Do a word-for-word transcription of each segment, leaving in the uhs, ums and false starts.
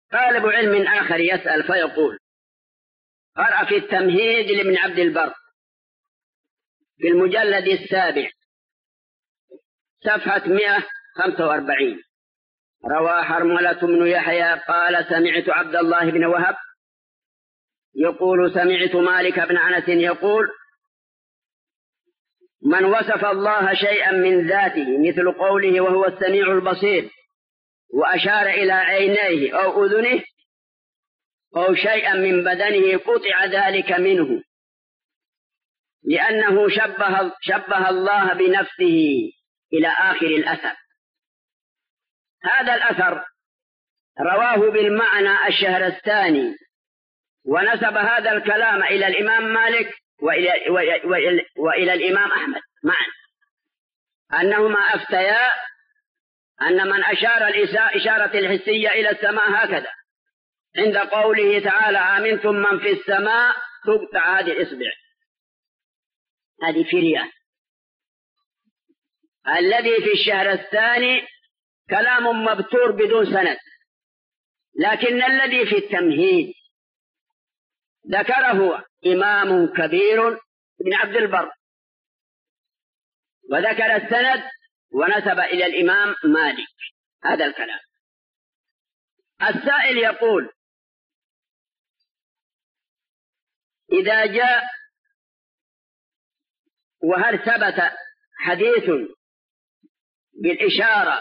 طالب علم آخر يسأل فيقول: قرأ في التمهيد لابن عبد البر في المجلد السابع صفحة مئة وخمسة وأربعين: روى حرملة بن يحيى قال: سمعت عبد الله بن وهب يقول: سمعت مالك بن أنس يقول: من وصف الله شيئا من ذاته مثل قوله وهو السميع البصير وأشار إلى عينيه أو أذنه أو شيئا من بدنه قطع ذلك منه، لأنه شبه, شبه الله بنفسه إلى آخر الأثر. هذا الأثر رواه بالمعنى الشهرستاني، ونسب هذا الكلام إلى الإمام مالك وإلى, وإلى, وإلى الإمام أحمد معا، أنهما أفتيا أن من أشار الإشارة الحسية إلى السماء هكذا عند قوله تعالى: آمنتم من في السماء، تقطع هذه الإصبع، هذه فرية. الذي في الشهر الثاني كلام مبتور بدون سند، لكن الذي في التمهيد ذكره إمام كبير ابن عبد البر، وذكر السند ونسب إلى الإمام مالك هذا الكلام. السائل يقول: إذا جاء وهل ثبت حديث بالإشارة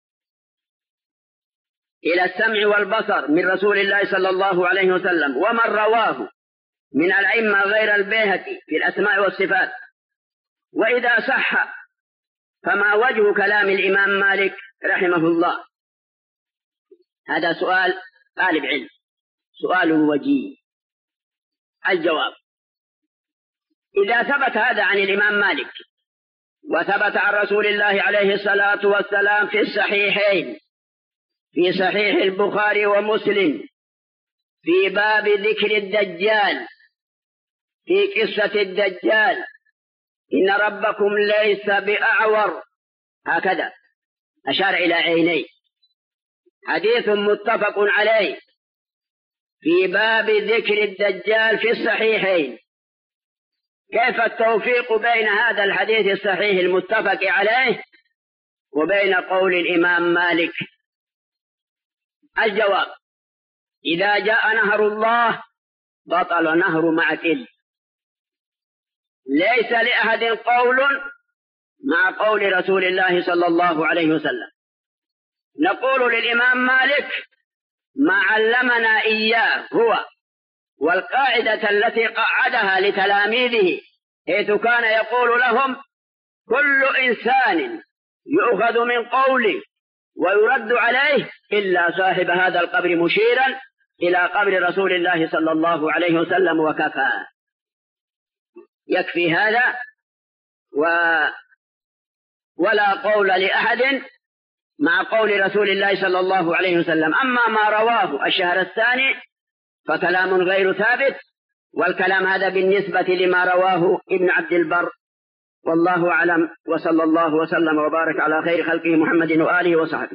إلى السمع والبصر من رسول الله صلى الله عليه وسلم، ومن رواه من الأئمة غير البيهقي في الأسماء والصفات؟ وإذا صح فما وجه كلام الإمام مالك رحمه الله؟ هذا سؤال طالب علم، سؤال وجيه. الجواب: إذا ثبت هذا عن الإمام مالك وثبت عن رسول الله عليه الصلاة والسلام في الصحيحين، في صحيح البخاري ومسلم، في باب ذكر الدجال، في قصة الدجال: إن ربكم ليس بأعور، هكذا أشار إلى عينيه، حديث متفق عليه في باب ذكر الدجال في الصحيحين، كيف التوفيق بين هذا الحديث الصحيح المتفق عليه وبين قول الإمام مالك؟ الجواب: إذا جاء نهر الله بطل نهر معكل، ليس لأحد قول مع قول رسول الله صلى الله عليه وسلم. نقول للإمام مالك ما علمنا إياه هو والقاعدة التي قعدها لتلاميذه، حيث كان يقول لهم: كل إنسان يؤخذ من قوله ويرد عليه إلا صاحب هذا القبر، مشيرا إلى قبر رسول الله صلى الله عليه وسلم، وكفى. يكفي هذا، و ولا قول لأحد مع قول رسول الله صلى الله عليه وسلم. أما ما رواه الشهر الثاني فكلام غير ثابت، والكلام هذا بالنسبة لما رواه ابن عبد البر، والله أعلم، وصلى الله وسلم وبارك على خير خلقه محمد وآله وصحبه.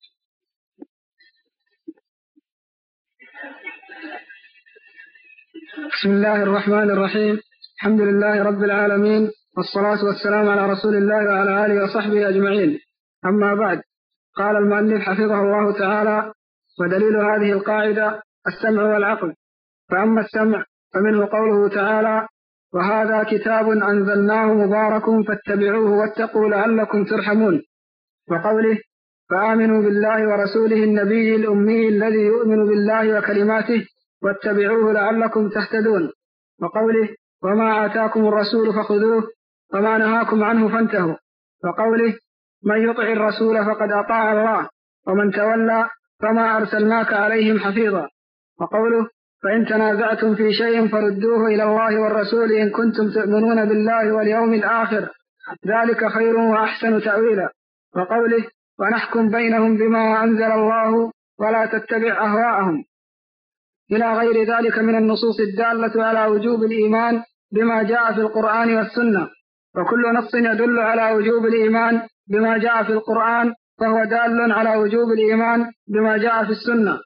بسم الله الرحمن الرحيم، الحمد لله رب العالمين، والصلاة والسلام على رسول الله وعلى آله وصحبه أجمعين. أما بعد، قال المؤلف حفظه الله تعالى: ودليل هذه القاعدة السمع والعقل. فأما السمع فمنه قوله تعالى: وهذا كتاب أنزلناه مبارك فاتبعوه واتقوا لعلكم ترحمون، وقوله: فآمنوا بالله ورسوله النبي الأمي الذي يؤمن بالله وكلماته واتبعوه لعلكم تهتدون، وقوله: وما آتاكم الرسول فخذوه وما نهاكم عنه فانتهوا، وقوله: من يطع الرسول فقد أطاع الله ومن تولى فما أرسلناك عليهم حفيظا، وقوله: فإن تنازعتم في شيء فردوه إلى الله والرسول إن كنتم تؤمنون بالله واليوم الآخر، ذلك خير وأحسن تأويلا، وقوله: ونحكم بينهم بما أنزل الله ولا تتبع أهواءهم، إلى غير ذلك من النصوص الدالة على وجوب الإيمان بما جاء في القرآن والسنة. وكل نص يدل على وجوب الإيمان بما جاء في القرآن فهو دال على وجوب الإيمان بما جاء في السنة.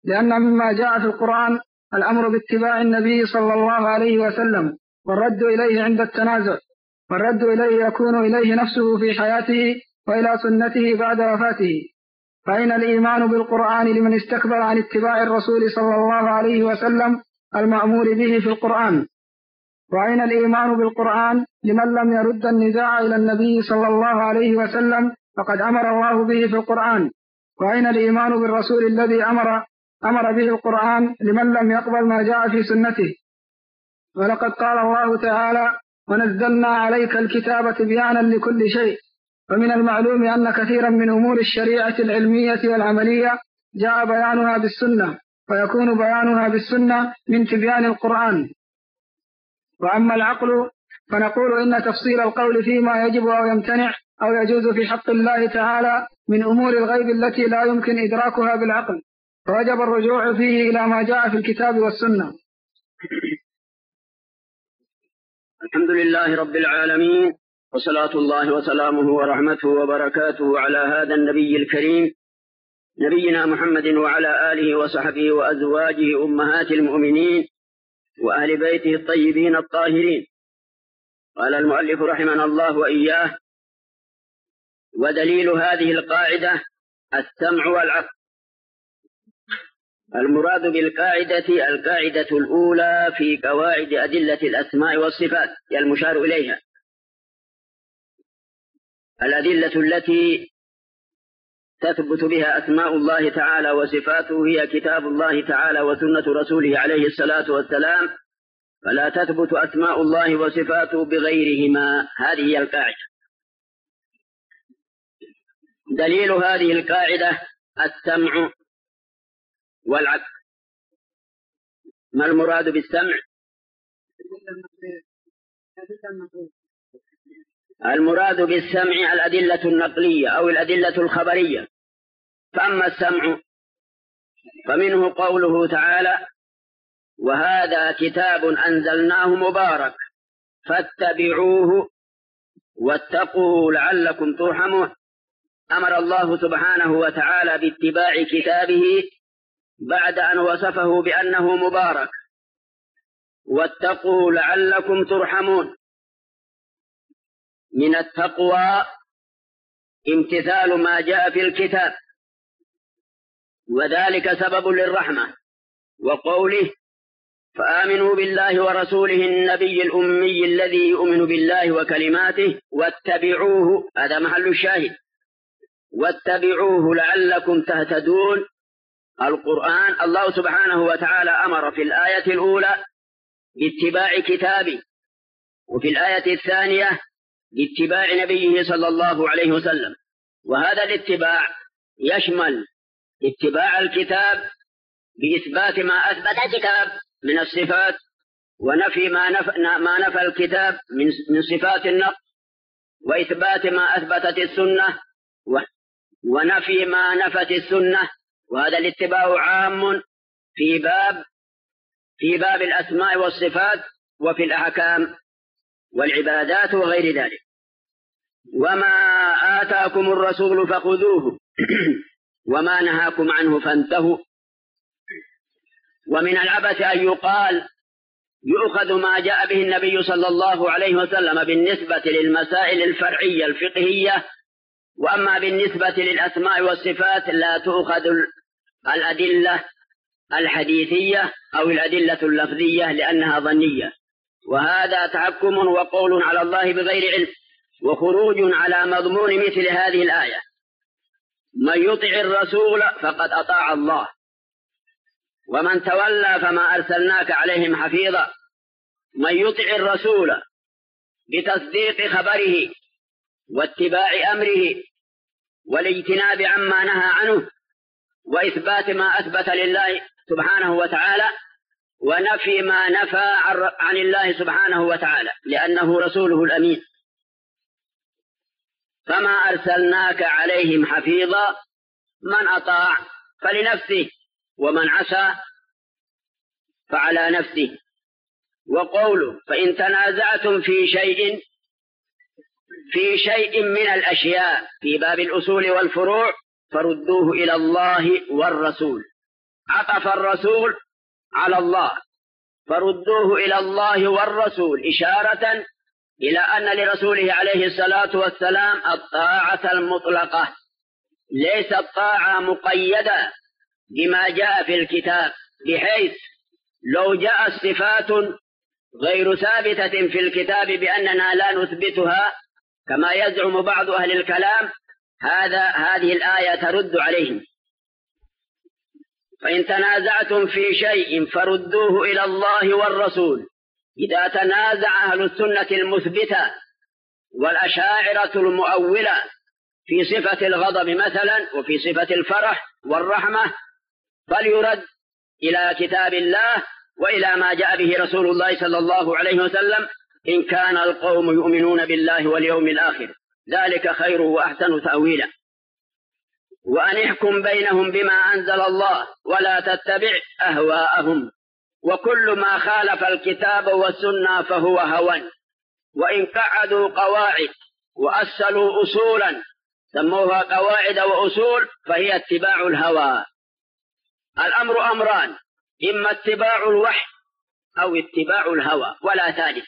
لأن مما جاء في القرآن الأمر باتباع النبي صلى الله عليه وسلم والرد إليه عند التنازع، والرد إليه يكون إليه نفسه في حياته وإلى سنته بعد وفاته. فأين الإيمان بالقرآن لمن استكبر عن اتباع الرسول صلى الله عليه وسلم المأمور به في القرآن؟ وأين الإيمان بالقرآن لمن لم يرد النزاع إلى النبي صلى الله عليه وسلم فقد أمر الله به في القرآن؟ وأين الإيمان بالرسول الذي أمر أمر به القرآن لمن لم يقبل ما جاء في سنته؟ ولقد قال الله تعالى: ونزلنا عليك الكتاب تبيانا لكل شيء. فمن المعلوم أن كثيرا من أمور الشريعة العلمية والعملية جاء بيانها بالسنة، ويكون بيانها بالسنة من تبيان القرآن. وأما العقل فنقول إن تفصيل القول فيما يجب أو يمتنع أو يجوز في حق الله تعالى من أمور الغيب التي لا يمكن إدراكها بالعقل، فوجب الرجوع فيه إلى ما جاء في الكتاب والسنة. الحمد لله رب العالمين، وصلاة الله وسلامه ورحمته وبركاته على هذا النبي الكريم نبينا محمد وعلى آله وصحبه وأزواجه أمهات المؤمنين وأهل بيته الطيبين الطاهرين. قال المؤلف رحمنا الله وإياه: ودليل هذه القاعدة السمع والعقل. المراد بالقاعدة القاعدة الأولى في قواعد أدلة الأسماء والصفات هي المشار إليها، الأدلة التي تثبت بها أسماء الله تعالى وصفاته هي كتاب الله تعالى وسنة رسوله عليه الصلاة والسلام، فلا تثبت أسماء الله وصفاته بغيرهما. هذه هي القاعدة. دليل هذه القاعدة السمع والعقل. ما المراد بالسمع؟ المراد بالسمع الأدلة النقلية أو الأدلة الخبرية. فأما السمع فمنه قوله تعالى: وهذا كتاب أنزلناه مبارك فاتبعوه واتقوا لعلكم ترحمون. أمر الله سبحانه وتعالى باتباع كتابه بعد أن وصفه بأنه مبارك، واتقوا لعلكم ترحمون. من التقوى امتثال ما جاء في الكتاب، وذلك سبب للرحمة. وقوله: فآمنوا بالله ورسوله النبي الأمي الذي يؤمن بالله وكلماته واتبعوه، هذا محل الشاهد، واتبعوه لعلكم تهتدون. القرآن الله سبحانه وتعالى أمر في الآية الأولى باتباع كتابه، وفي الآية الثانية باتباع نبيه صلى الله عليه وسلم. وهذا الاتباع يشمل اتباع الكتاب بإثبات ما أثبت الكتاب من الصفات، ونفي ما نفى, ما نفى الكتاب من, من صفات النقص، وإثبات ما أثبتت السنة ونفي ما نفت السنة. وهذا الاتباع عام في باب في باب الأسماء والصفات وفي الأحكام والعبادات وغير ذلك. وما آتاكم الرسول فخذوه وما نهاكم عنه فانتهوا. ومن العبث أن يقال يؤخذ ما جاء به النبي صلى الله عليه وسلم بالنسبة للمسائل الفرعية الفقهية، وأما بالنسبة للأسماء والصفات لا تؤخذ الأدلة الحديثية أو الأدلة اللفظية لأنها ظنية. وهذا تحكم وقول على الله بغير علم، وخروج على مضمون مثل هذه الآية: من يطع الرسول فقد أطاع الله، ومن تولى فما أرسلناك عليهم حفيظا. من يطع الرسول بتصديق خبره واتباع أمره والاجتناب عما نهى عنه، وإثبات ما أثبت لله سبحانه وتعالى، ونفي ما نفى عن الله سبحانه وتعالى، لأنه رسوله الأمين. فما أرسلناك عليهم حفيظا، من أطاع فلنفسه، ومن عصى فعلى نفسه. وقوله: فإن تنازعتم في شيء في شيء من الأشياء في باب الأصول والفروع فردوه إلى الله والرسول. عطف الرسول على الله، فردوه إلى الله والرسول، إشارة إلى أن لرسوله عليه الصلاة والسلام الطاعة المطلقة، ليست طاعة مقيدة بما جاء في الكتاب، بحيث لو جاءت صفات غير ثابتة في الكتاب بأننا لا نثبتها كما يزعم بعض أهل الكلام، هذا هذه الآية ترد عليهم. فإن تنازعتم في شيء فردوه إلى الله والرسول. إذا تنازع أهل السنة المثبتة والأشاعرة المؤولة في صفة الغضب مثلا وفي صفة الفرح والرحمة، فليرد إلى كتاب الله وإلى ما جاء به رسول الله صلى الله عليه وسلم، إن كان القوم يؤمنون بالله واليوم الآخر، ذلك خير وأحسن تأويلا. وأن احكم بينهم بما أنزل الله ولا تتبع أهواءهم، وكل ما خالف الكتاب والسنة فهو هوى. وإن قعدوا قواعد وأصلوا أصولا سموها قواعد وأصول فهي اتباع الهوى. الأمر أمران، إما اتباع الوحي أو اتباع الهوى ولا ثالث،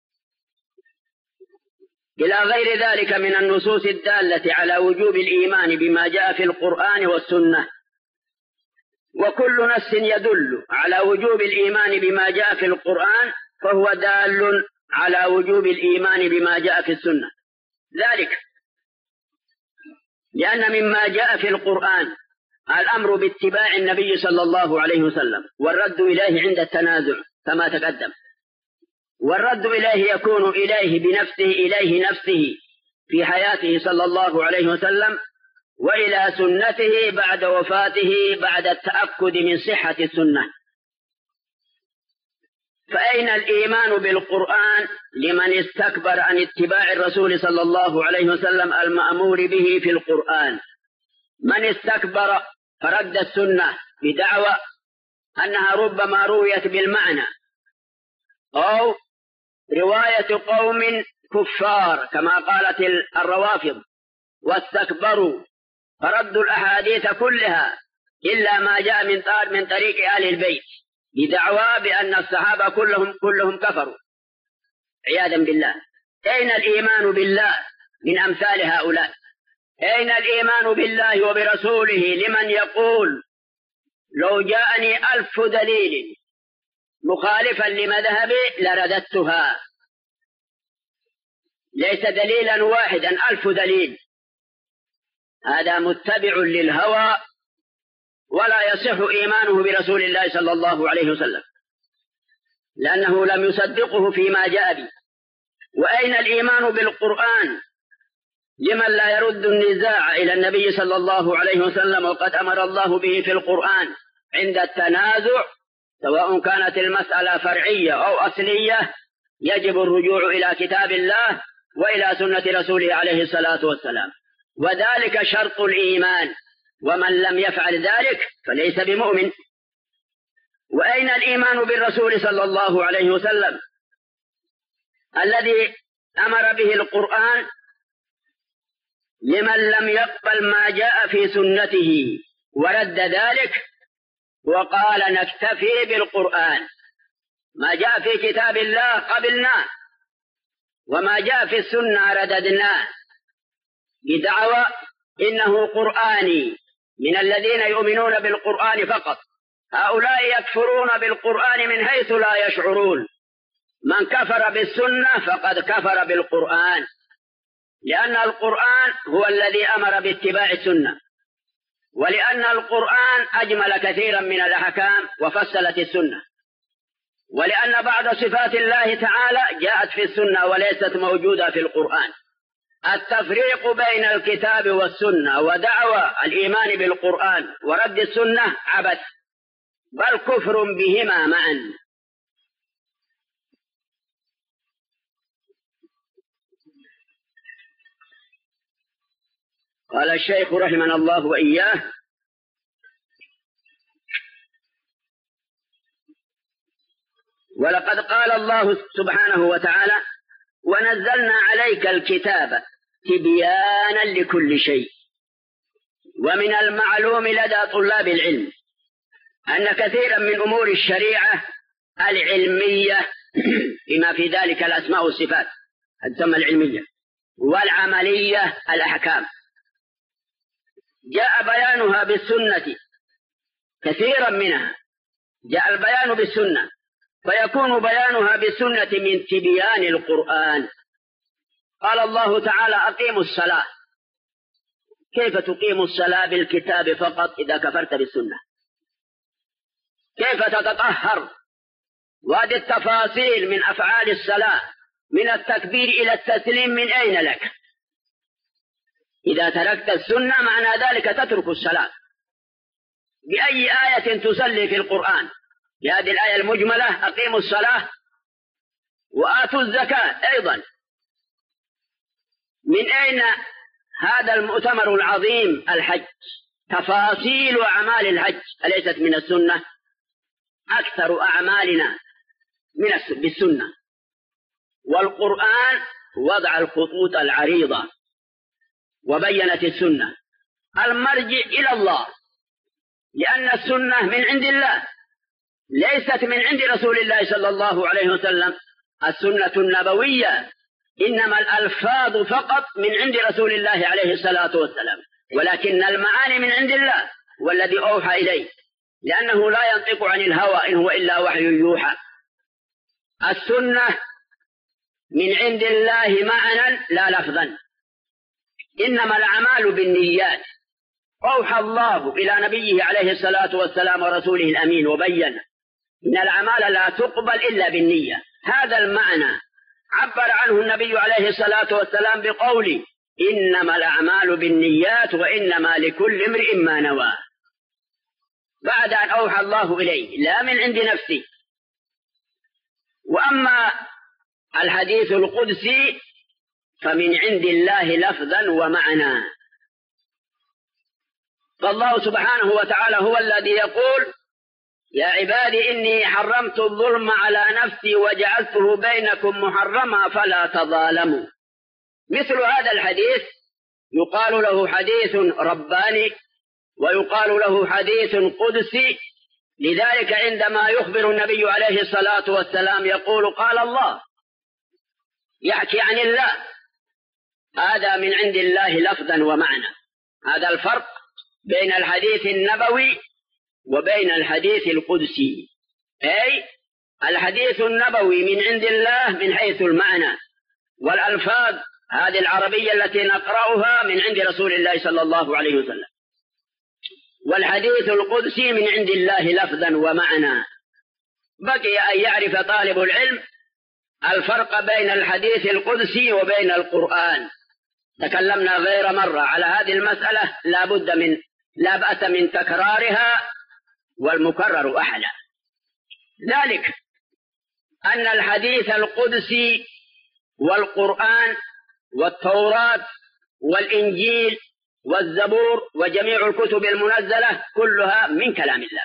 إلى غير ذلك من النصوص الدالة على وجوب الإيمان بما جاء في القرآن والسنة. وكل نص يدل على وجوب الإيمان بما جاء في القرآن فهو دال على وجوب الإيمان بما جاء في السنة، ذلك لأن مما جاء في القرآن الأمر باتباع النبي صلى الله عليه وسلم، والرد إليه عند التنازع كما تقدم، والرد إليه يكون إليه بنفسه إليه نفسه في حياته صلى الله عليه وسلم، وإلى سنته بعد وفاته بعد التأكد من صحة السنة. فأين الإيمان بالقرآن لمن استكبر عن اتباع الرسول صلى الله عليه وسلم المأمور به في القرآن؟ من استكبر فرد السنة بدعوى أنها ربما رويت بالمعنى، أو رواية قوم كفار كما قالت الروافض، واستكبروا فردوا الأحاديث كلها إلا ما جاء من من طريق آل البيت بدعوى بأن الصحابة كلهم كلهم كفروا عياذا بالله. أين الإيمان بالله من أمثال هؤلاء؟ أين الإيمان بالله وبرسوله لمن يقول لو جاءني ألف دليل مخالفا لمذهبي لرددتها؟ ليس دليلا واحدا، ألف دليل. هذا متبع للهوى ولا يصح إيمانه برسول الله صلى الله عليه وسلم، لأنه لم يصدقه فيما جاء به. وأين الإيمان بالقرآن لمن لا يرد النزاع إلى النبي صلى الله عليه وسلم وقد أمر الله به في القرآن عند التنازع، سواء كانت المسألة فرعية أو أصلية، يجب الرجوع إلى كتاب الله وإلى سنة رسوله عليه الصلاة والسلام، وذلك شرط الإيمان، ومن لم يفعل ذلك فليس بمؤمن. وأين الإيمان بالرسول صلى الله عليه وسلم الذي أمر به القرآن لمن لم يقبل ما جاء في سنته ورد ذلك وقال نكتفي بالقرآن، ما جاء في كتاب الله قبلناه وما جاء في السنة رددناه بدعوى إنه قرآني من الذين يؤمنون بالقرآن فقط. هؤلاء يكفرون بالقرآن من حيث لا يشعرون. من كفر بالسنة فقد كفر بالقرآن، لأن القرآن هو الذي أمر باتباع السنة، ولأن القرآن أجمل كثيرا من الأحكام وفصلت السنة، ولأن بعض صفات الله تعالى جاءت في السنة وليست موجودة في القرآن. التفريق بين الكتاب والسنة ودعوى الإيمان بالقرآن ورد السنة عبث، بل كفر بهما معا. قال الشيخ رحمنا الله وإياه: ولقد قال الله سبحانه وتعالى: ونزلنا عليك الكتاب تبيانا لكل شيء. ومن المعلوم لدى طلاب العلم أن كثيرا من أمور الشريعة العلمية بما في ذلك الأسماء والصفات تسمى العلمية، والعملية الأحكام، جاء بيانها بالسنة، كثيرا منها جاء البيان بالسنة، فيكون بيانها بالسنة من تبيان القرآن. قال الله تعالى: أقيموا الصلاة. كيف تقيم الصلاة بالكتاب فقط إذا كفرت بالسنة؟ كيف تتطهر؟ وهذه التفاصيل من أفعال الصلاة من التكبير إلى التسليم من أين لك؟ إذا تركت السنة معنى ذلك تترك الصلاة. بأي آية تصلي في القرآن؟ بهذه الآية المجملة: أقيموا الصلاة وآتوا الزكاة. أيضا من أين هذا المؤتمر العظيم الحج؟ تفاصيل أعمال الحج أليست من السنة؟ أكثر أعمالنا من بالسنة، والقرآن وضع الخطوط العريضة وبينت السنة المرجع إلى الله، لأن السنة من عند الله ليست من عند رسول الله صلى الله عليه وسلم. السنة النبوية إنما الألفاظ فقط من عند رسول الله عليه الصلاة والسلام، ولكن المعاني من عند الله والذي أوحى إليه، لأنه لا ينطق عن الهوى إن هو إلا وحي يوحى. السنة من عند الله معنى لا لفظا، إنما الأعمال بالنيات. أوحى الله إلى نبيه عليه الصلاة والسلام ورسوله الأمين وبين إن الأعمال لا تقبل إلا بالنية. هذا المعنى عبر عنه النبي عليه الصلاة والسلام بقوله: إنما الأعمال بالنيات وإنما لكل امرئ ما نوى، بعد أن أوحى الله إليه لا من عند نفسه. وأما الحديث القدسي فمن عند الله لفظا ومعنى، فالله سبحانه وتعالى هو الذي يقول: يا عبادي إني حرمت الظلم على نفسي وجعلته بينكم محرما فلا تظالموا. مثل هذا الحديث يقال له حديث رباني ويقال له حديث قدسي. لذلك عندما يخبر النبي عليه الصلاة والسلام يقول: قال الله، يحكي عن الله، هذا من عند الله لفظا ومعنى. هذا الفرق بين الحديث النبوي وبين الحديث القدسي، أي الحديث النبوي من عند الله من حيث المعنى والألفاظ، هذه العربية التي نقرأها من عند رسول الله صلى الله عليه وسلم، والحديث القدسي من عند الله لفظا ومعنى. بقي أن يعرف طالب العلم الفرق بين الحديث القدسي وبين القرآن. تكلمنا غير مرة على هذه المسألة، لا بد من لا بأس من تكرارها، والمكرر أحلى. ذلك أن الحديث القدسي والقرآن والتوراة والإنجيل والزبور وجميع الكتب المنزلة كلها من كلام الله.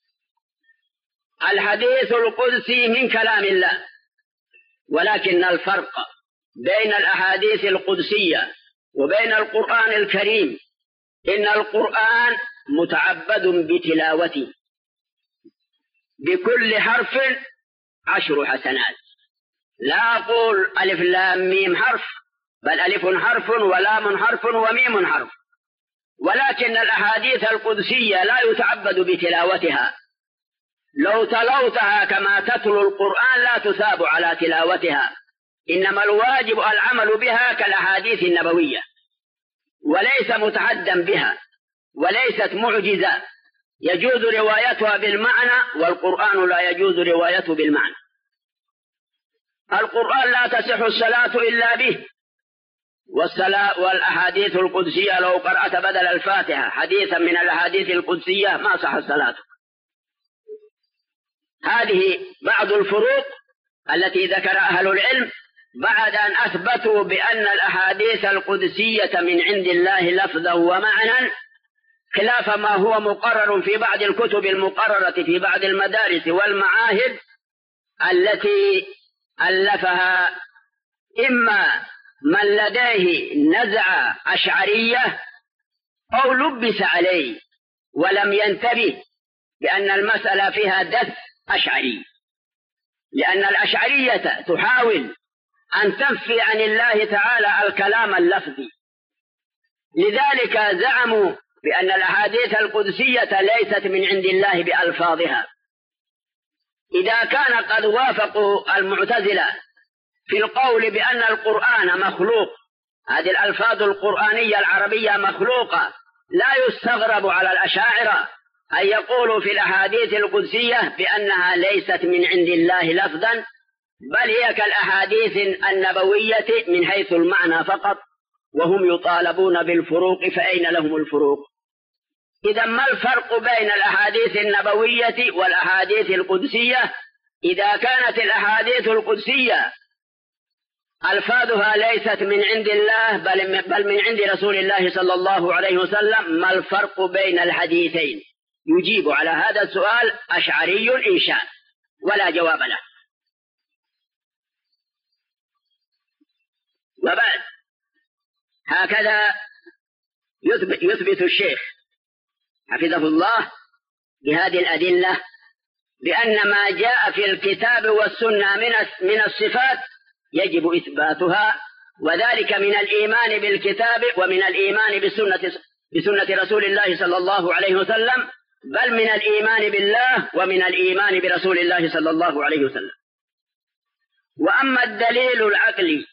الحديث القدسي من كلام الله، ولكن الفرق بين الأحاديث القدسية وبين القرآن الكريم إن القرآن متعبد بتلاوته، بكل حرف عشر حسنات. لا أقول ألف لام ميم حرف، بل ألف حرف ولام حرف وميم حرف. ولكن الأحاديث القدسية لا يتعبد بتلاوتها، لو تلوتها كما تتلو القرآن لا تثاب على تلاوتها، إنما الواجب العمل بها كالأحاديث النبوية، وليس متحدا بها، وليست معجزة يجوز روايتها بالمعنى، والقرآن لا يجوز روايته بالمعنى. القرآن لا تصح الصلاة إلا به، والصلاة والأحاديث القدسية لو قرأت بدل الفاتحة حديثا من الأحاديث القدسية ما صح الصلاة. هذه بعض الفروق التي ذكر أهل العلم بعد أن أثبتوا بأن الأحاديث القدسية من عند الله لفظا ومعنى، خلاف ما هو مقرر في بعض الكتب المقررة في بعض المدارس والمعاهد التي ألفها إما من لديه نزعة أشعرية أو لبس عليه ولم ينتبه، بأن المسألة فيها دث أشعري، لأن الأشعرية تحاول أن تنفي عن الله تعالى الكلام اللفظي، لذلك زعموا بأن الأحاديث القدسية ليست من عند الله بألفاظها. إذا كان قد وافقوا المعتزلة في القول بأن القرآن مخلوق، هذه الألفاظ القرآنية العربية مخلوقة، لا يستغرب على الأشاعرة أن يقولوا في الأحاديث القدسية بأنها ليست من عند الله لفظا، بل هي كالأحاديث النبوية من حيث المعنى فقط، وهم يطالبون بالفروق، فأين لهم الفروق؟ إذا ما الفرق بين الأحاديث النبوية والأحاديث القدسية؟ إذا كانت الأحاديث القدسية ألفاظها ليست من عند الله بل من عند رسول الله صلى الله عليه وسلم، ما الفرق بين الحديثين؟ يجيب على هذا السؤال أشعري إن شاء، ولا جواب له. وبعد هكذا يثبت, يثبت الشيخ حفظه الله بهذه الأدلة بأن ما جاء في الكتاب والسنة من الصفات يجب إثباتها، وذلك من الإيمان بالكتاب ومن الإيمان بسنة, بسنة رسول الله صلى الله عليه وسلم، بل من الإيمان بالله ومن الإيمان برسول الله صلى الله عليه وسلم. وأما الدليل العقلي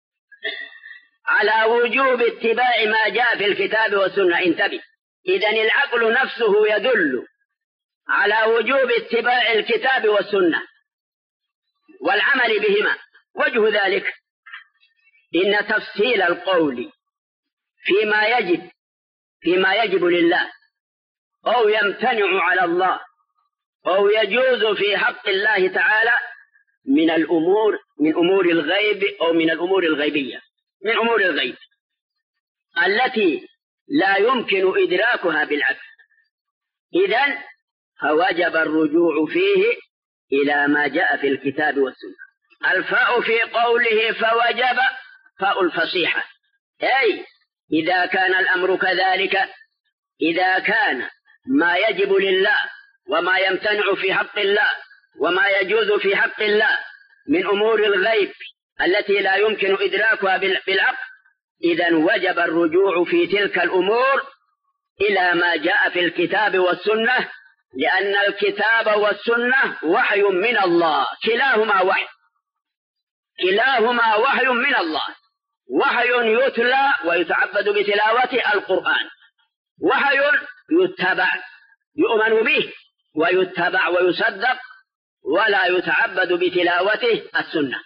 على وجوب اتباع ما جاء في الكتاب والسنة، انتبه، إذن العقل نفسه يدل على وجوب اتباع الكتاب والسنة والعمل بهما. وجه ذلك إن تفصيل القول فيما يجب فيما يجب لله أو يمتنع على الله أو يجوز في حق الله تعالى من الأمور من أمور الغيب أو من الأمور الغيبية من أمور الغيب التي لا يمكن إدراكها بالعقل. إذن فوجب الرجوع فيه إلى ما جاء في الكتاب والسنة. الفاء في قوله فوجب فاء الفصيحة، أي إذا كان الأمر كذلك، إذا كان ما يجب لله وما يمتنع في حق الله وما يجوز في حق الله من أمور الغيب التي لا يمكن إدراكها بالعقل، إذن وجب الرجوع في تلك الأمور إلى ما جاء في الكتاب والسنة، لأن الكتاب والسنة وحي من الله، كلاهما وحي كلاهما وحي من الله، وحي يتلى ويتعبد بتلاوة القرآن، وحي يتبع يؤمن به ويتبع ويصدق، ولا يتعبد بتلاوته السنة.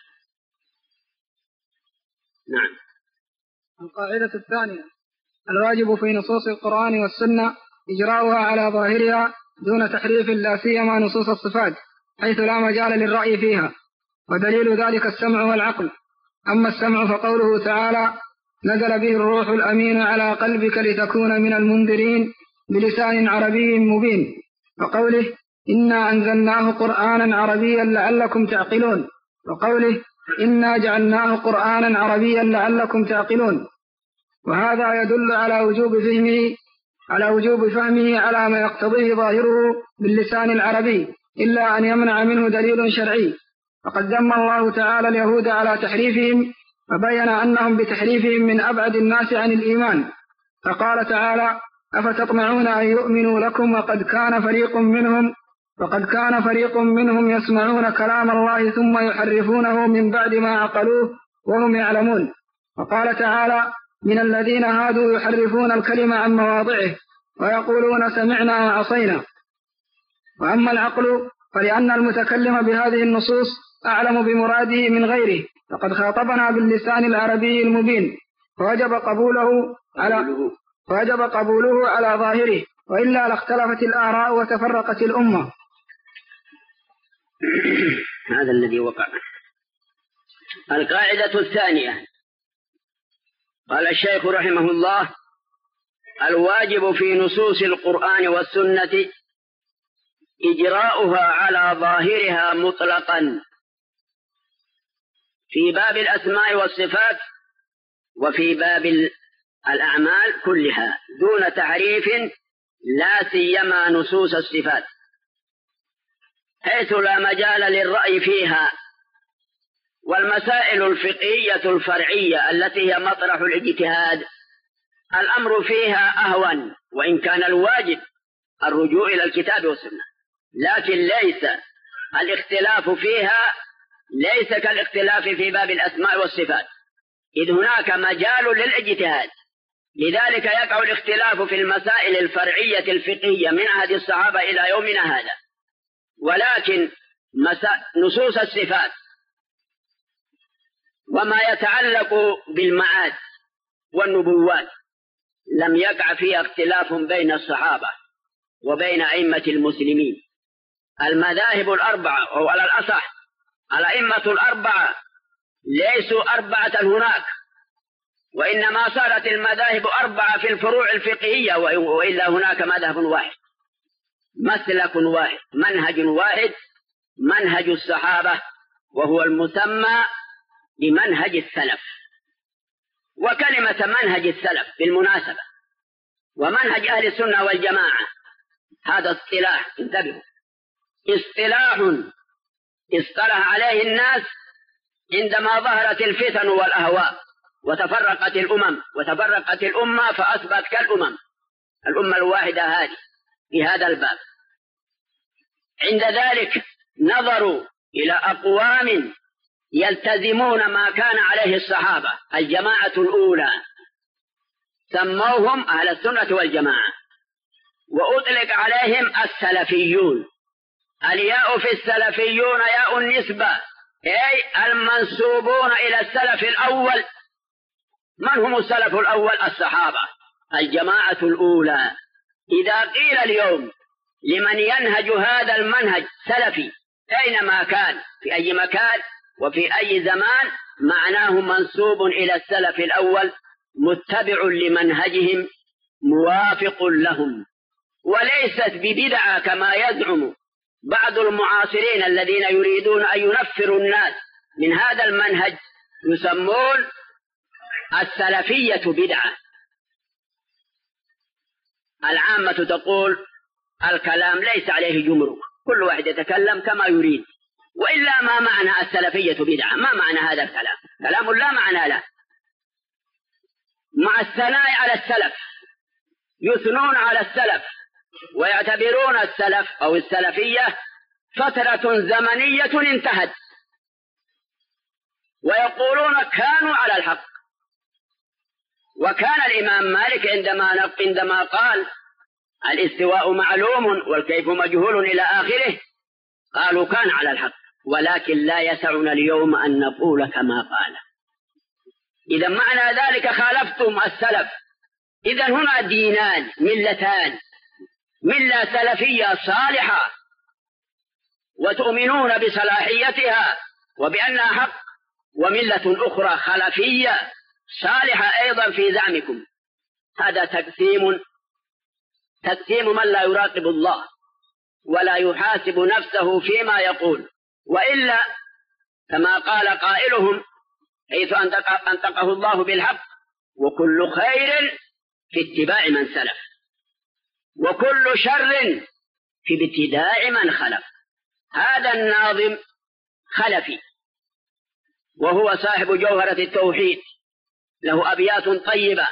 نعم. القاعدة الثانية: الواجب في نصوص القرآن والسنة إجراؤها على ظاهرها دون تحريف، لا سيما نصوص الصفات حيث لا مجال للرأي فيها، ودليل ذلك السمع والعقل. أما السمع فقوله تعالى: نزل به الروح الأمين على قلبك لتكون من المنذرين بلسان عربي مبين، وقوله: إنا أنزلناه قرآنا عربيا لعلكم تعقلون، وقوله: إنا جعلناه قرآنا عربيا لعلكم تعقلون. وهذا يدل على وجوب فهمه على وجوب فهمه على ما يقتضيه ظاهره باللسان العربي، إلا أن يمنع منه دليل شرعي. فقد ذم الله تعالى اليهود على تحريفهم، فبين أنهم بتحريفهم من أبعد الناس عن الإيمان، فقال تعالى: أفتطمعون أن يؤمنوا لكم وقد كان فريق منهم وقد كان فريق منهم يسمعون كلام الله ثم يحرفونه من بعد ما عقلوه وهم يعلمون. وقال تعالى: من الذين هادوا يحرفون الكلم عن مواضعه ويقولون سمعنا وعصينا. وأما العقل فلأن المتكلم بهذه النصوص أعلم بمراده من غيره، فقد خاطبنا باللسان العربي المبين، فوجب قبوله على فوجب قبوله على ظاهره، وإلا لاختلفت الآراء وتفرقت الأمة. هذا الذي وقع. القاعدة الثانية: قال الشيخ رحمه الله: الواجب في نصوص القرآن والسنة إجراؤها على ظاهرها مطلقا في باب الأسماء والصفات وفي باب الأعمال كلها دون تحريف، لا سيما نصوص الصفات، حيث لا مجال للرأي فيها. والمسائل الفقهية الفرعية التي هي مطرح الاجتهاد الأمر فيها أهون، وإن كان الواجب الرجوع إلى الكتاب والسنة، لكن ليس الاختلاف فيها ليس كالاختلاف في باب الأسماء والصفات، إذ هناك مجال للاجتهاد. لذلك يقع الاختلاف في المسائل الفرعية الفقهية من عهد الصحابة إلى يومنا هذا. ولكن نصوص الصفات وما يتعلق بالمعاد والنبوات لم يقع فيها اختلاف بين الصحابة وبين أئمة المسلمين. المذاهب الأربعة، أو على الأصح الأئمة الأربعة ليسوا أربعة هناك، وإنما صارت المذاهب أربعة في الفروع الفقهية، وإلا هناك مذهب واحد، مسلك واحد، منهج واحد، منهج الصحابة، وهو المسمى بمنهج السلف. وكلمة منهج السلف بالمناسبة ومنهج أهل السنة والجماعة هذا اصطلاح، انتبهوا، اصطلاح اصطلح عليه الناس عندما ظهرت الفتن والأهواء وتفرقت الأمم وتفرقت الأمة فأصبحت كالأمم الأمة الواحدة هذه في هذا الباب. عند ذلك نظروا إلى أقوام يلتزمون ما كان عليه الصحابة الجماعة الأولى، سموهم أهل السنة والجماعة، وأطلق عليهم السلفيون. الياء في السلفيون ياء النسبة، أي المنسوبون إلى السلف الأول. من هم السلف الأول؟ الصحابة الجماعة الأولى. إذا قيل اليوم لمن ينهج هذا المنهج سلفي أينما كان في أي مكان وفي أي زمان، معناه منسوب إلى السلف الأول، متبع لمنهجهم، موافق لهم، وليست ببدعة كما يزعم بعض المعاصرين الذين يريدون أن ينفروا الناس من هذا المنهج، يسمون السلفية بدعة. العامة تقول الكلام ليس عليه جمرك، كل واحد يتكلم كما يريد، وإلا ما معنى السلفية بدعة؟ ما معنى هذا الكلام؟ كلام لا معنى له. مع الثناء على السلف يثنون على السلف ويعتبرون السلف أو السلفية فترة زمنية انتهت، ويقولون كانوا على الحق. وكان الإمام مالك عندما عندما قال الاستواء معلوم والكيف مجهول إلى آخره، قالوا كان على الحق، ولكن لا يسعنا اليوم أن نقول كما قال. إذا معنى ذلك خالفتم السلف. إذا هنا دينان، ملتان، ملة سلفية صالحة وتؤمنون بصلاحيتها وبأنها حق، وملة أخرى خلفية صالحة أيضا في زعمكم. هذا تقسيم تقسيم من لا يراقب الله ولا يحاسب نفسه فيما يقول، وإلا كما قال قائلهم حيث أنطقه الله بالحق: وكل خير في اتباع من سلف، وكل شر في ابتداع من خلف. هذا الناظم خلفي، وهو صاحب جوهرة التوحيد، له أبيات طيبة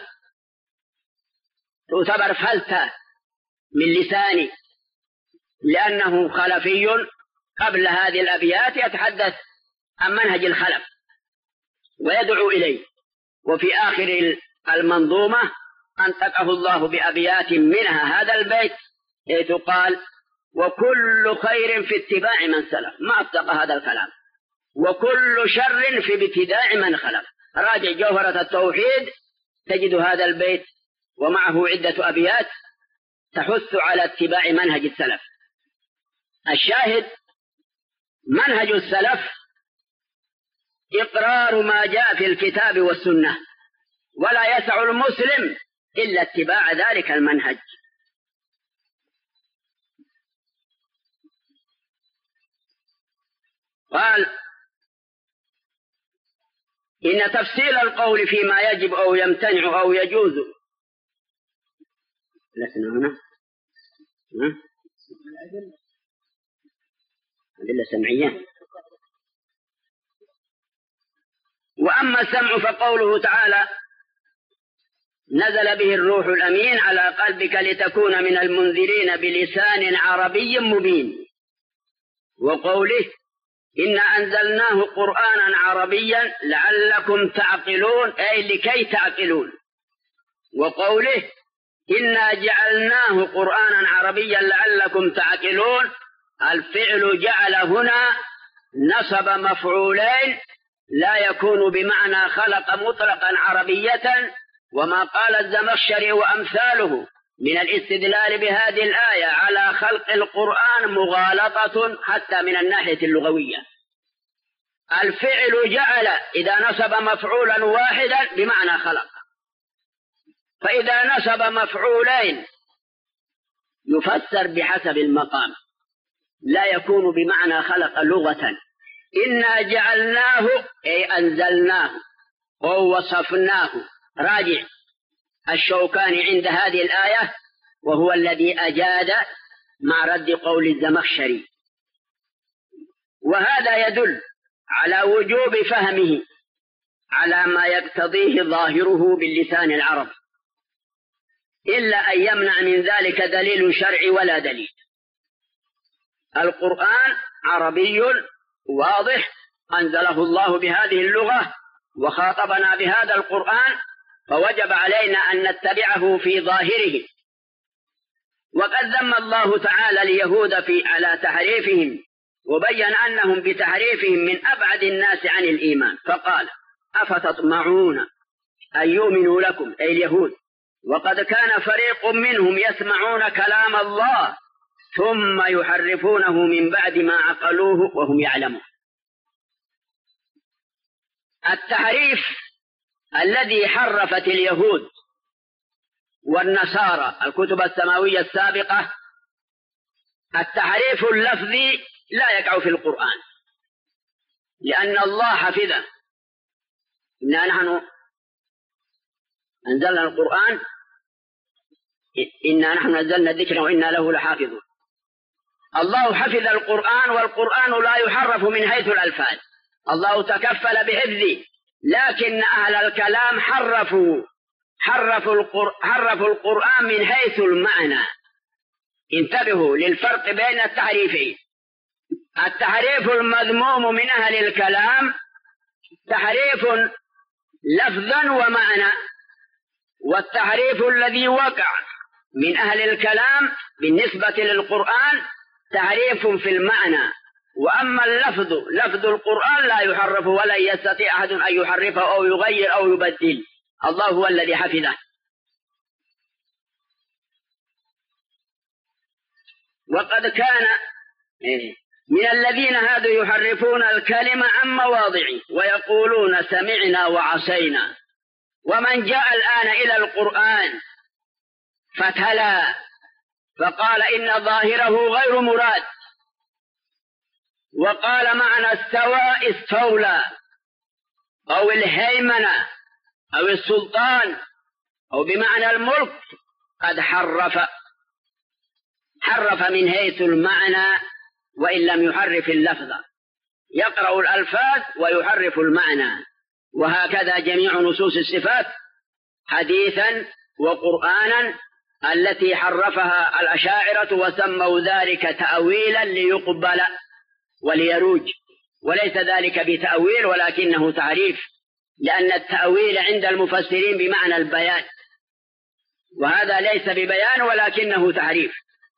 تعتبر فلتة من لساني، لأنه خلفي. قبل هذه الأبيات يتحدث عن منهج الخلف ويدعو إليه، وفي آخر المنظومة أنطقه الله بأبيات منها هذا البيت حيث قال: وكل خير في اتباع من سلف. ما أصدق هذا الكلام. وكل شر في ابتداع من خلف. راجع جوهرة التوحيد تجد هذا البيت ومعه عدة أبيات تحث على اتباع منهج السلف. الشاهد منهج السلف إقرار ما جاء في الكتاب والسنة، ولا يسع المسلم إلا اتباع ذلك المنهج. قال: إن تفصيل القول فيما يجب أو يمتنع أو يجوز. لسنا هنا. أدلة سمعية. وأما السمع فقوله تعالى نزل به الروح الأمين على قلبك لتكون من المنذرين بلسان عربي مبين. وقوله إنا أنزلناه قرآنا عربيا لعلكم تعقلون أي لكي تعقلون. وقوله إنا جعلناه قرآنا عربيا لعلكم تعقلون الفعل جعل هنا نصب مفعولين لا يكون بمعنى خلق مطلقا عربية، وما قال الزمخشري وأمثاله من الاستدلال بهذه الآية على خلق القرآن مغالطة حتى من الناحية اللغوية. الفعل جعل إذا نصب مفعولا واحدا بمعنى خلق، فإذا نصب مفعولين يفسر بحسب المقام لا يكون بمعنى خلق لغة. إنا جعلناه أي أنزلناه ووصفناه. راجع الشوكاني عند هذه الآية وهو الذي أجاد مع رد قول الزمخشري، وهذا يدل على وجوب فهمه على ما يقتضيه ظاهره باللسان العربي، إلا أن يمنع من ذلك دليل شرعي ولا دليل. القرآن عربي واضح أنزله الله بهذه اللغة وخاطبنا بهذا القرآن، فوجب علينا أن نتبعه في ظاهره. وقد ذم الله تعالى اليهود في على تحريفهم وبين أنهم بتحريفهم من أبعد الناس عن الإيمان، فقال أفتطمعون أن يؤمنوا لكم أي اليهود وقد كان فريق منهم يسمعون كلام الله ثم يحرفونه من بعد ما عقلوه وهم يعلمون. التحريف الذي حرفت اليهود والنصارى الكتب السماوية السابقة، التحريف اللفظي لا يقع في القرآن لأن الله حفظه. إنا نحن أنزلنا القرآن إنا نحن نزلنا الذكر وإنا له لحافظون. الله حفظ القرآن والقرآن لا يحرف من حيث الألفاظ، الله تكفل بحفظه، لكن أهل الكلام حرفوا حرفوا, القر... حرفوا القرآن من حيث المعنى. انتبهوا للفرق بين التحريفين. التحريف المذموم من أهل الكلام تحريف لفظا ومعنى، والتحريف الذي وقع من أهل الكلام بالنسبة للقرآن تحريف في المعنى. وأما اللفظ لفظ القرآن لا يحرف ولا يستطيع أحد أن يحرفه أو يغير أو يبدل، الله هو الذي حفظه. وقد كان من الذين هادوا يحرفون الكلمة عن مواضعه ويقولون سمعنا وعصينا. ومن جاء الآن إلى القرآن فتلا فقال إن ظاهره غير مراد، وقال معنى استوى استولى أو الهيمنة أو السلطان أو بمعنى الملك، قد حرف حرف من حيث المعنى وإن لم يحرف اللفظ، يقرأ الألفاظ ويحرف المعنى. وهكذا جميع نصوص الصفات حديثا وقرآنا التي حرفها الأشاعرة وسموا ذلك تأويلا ليقبل وليروج، وليس ذلك بتأويل ولكنه تعريف، لأن التأويل عند المفسرين بمعنى البيان، وهذا ليس ببيان ولكنه تعريف.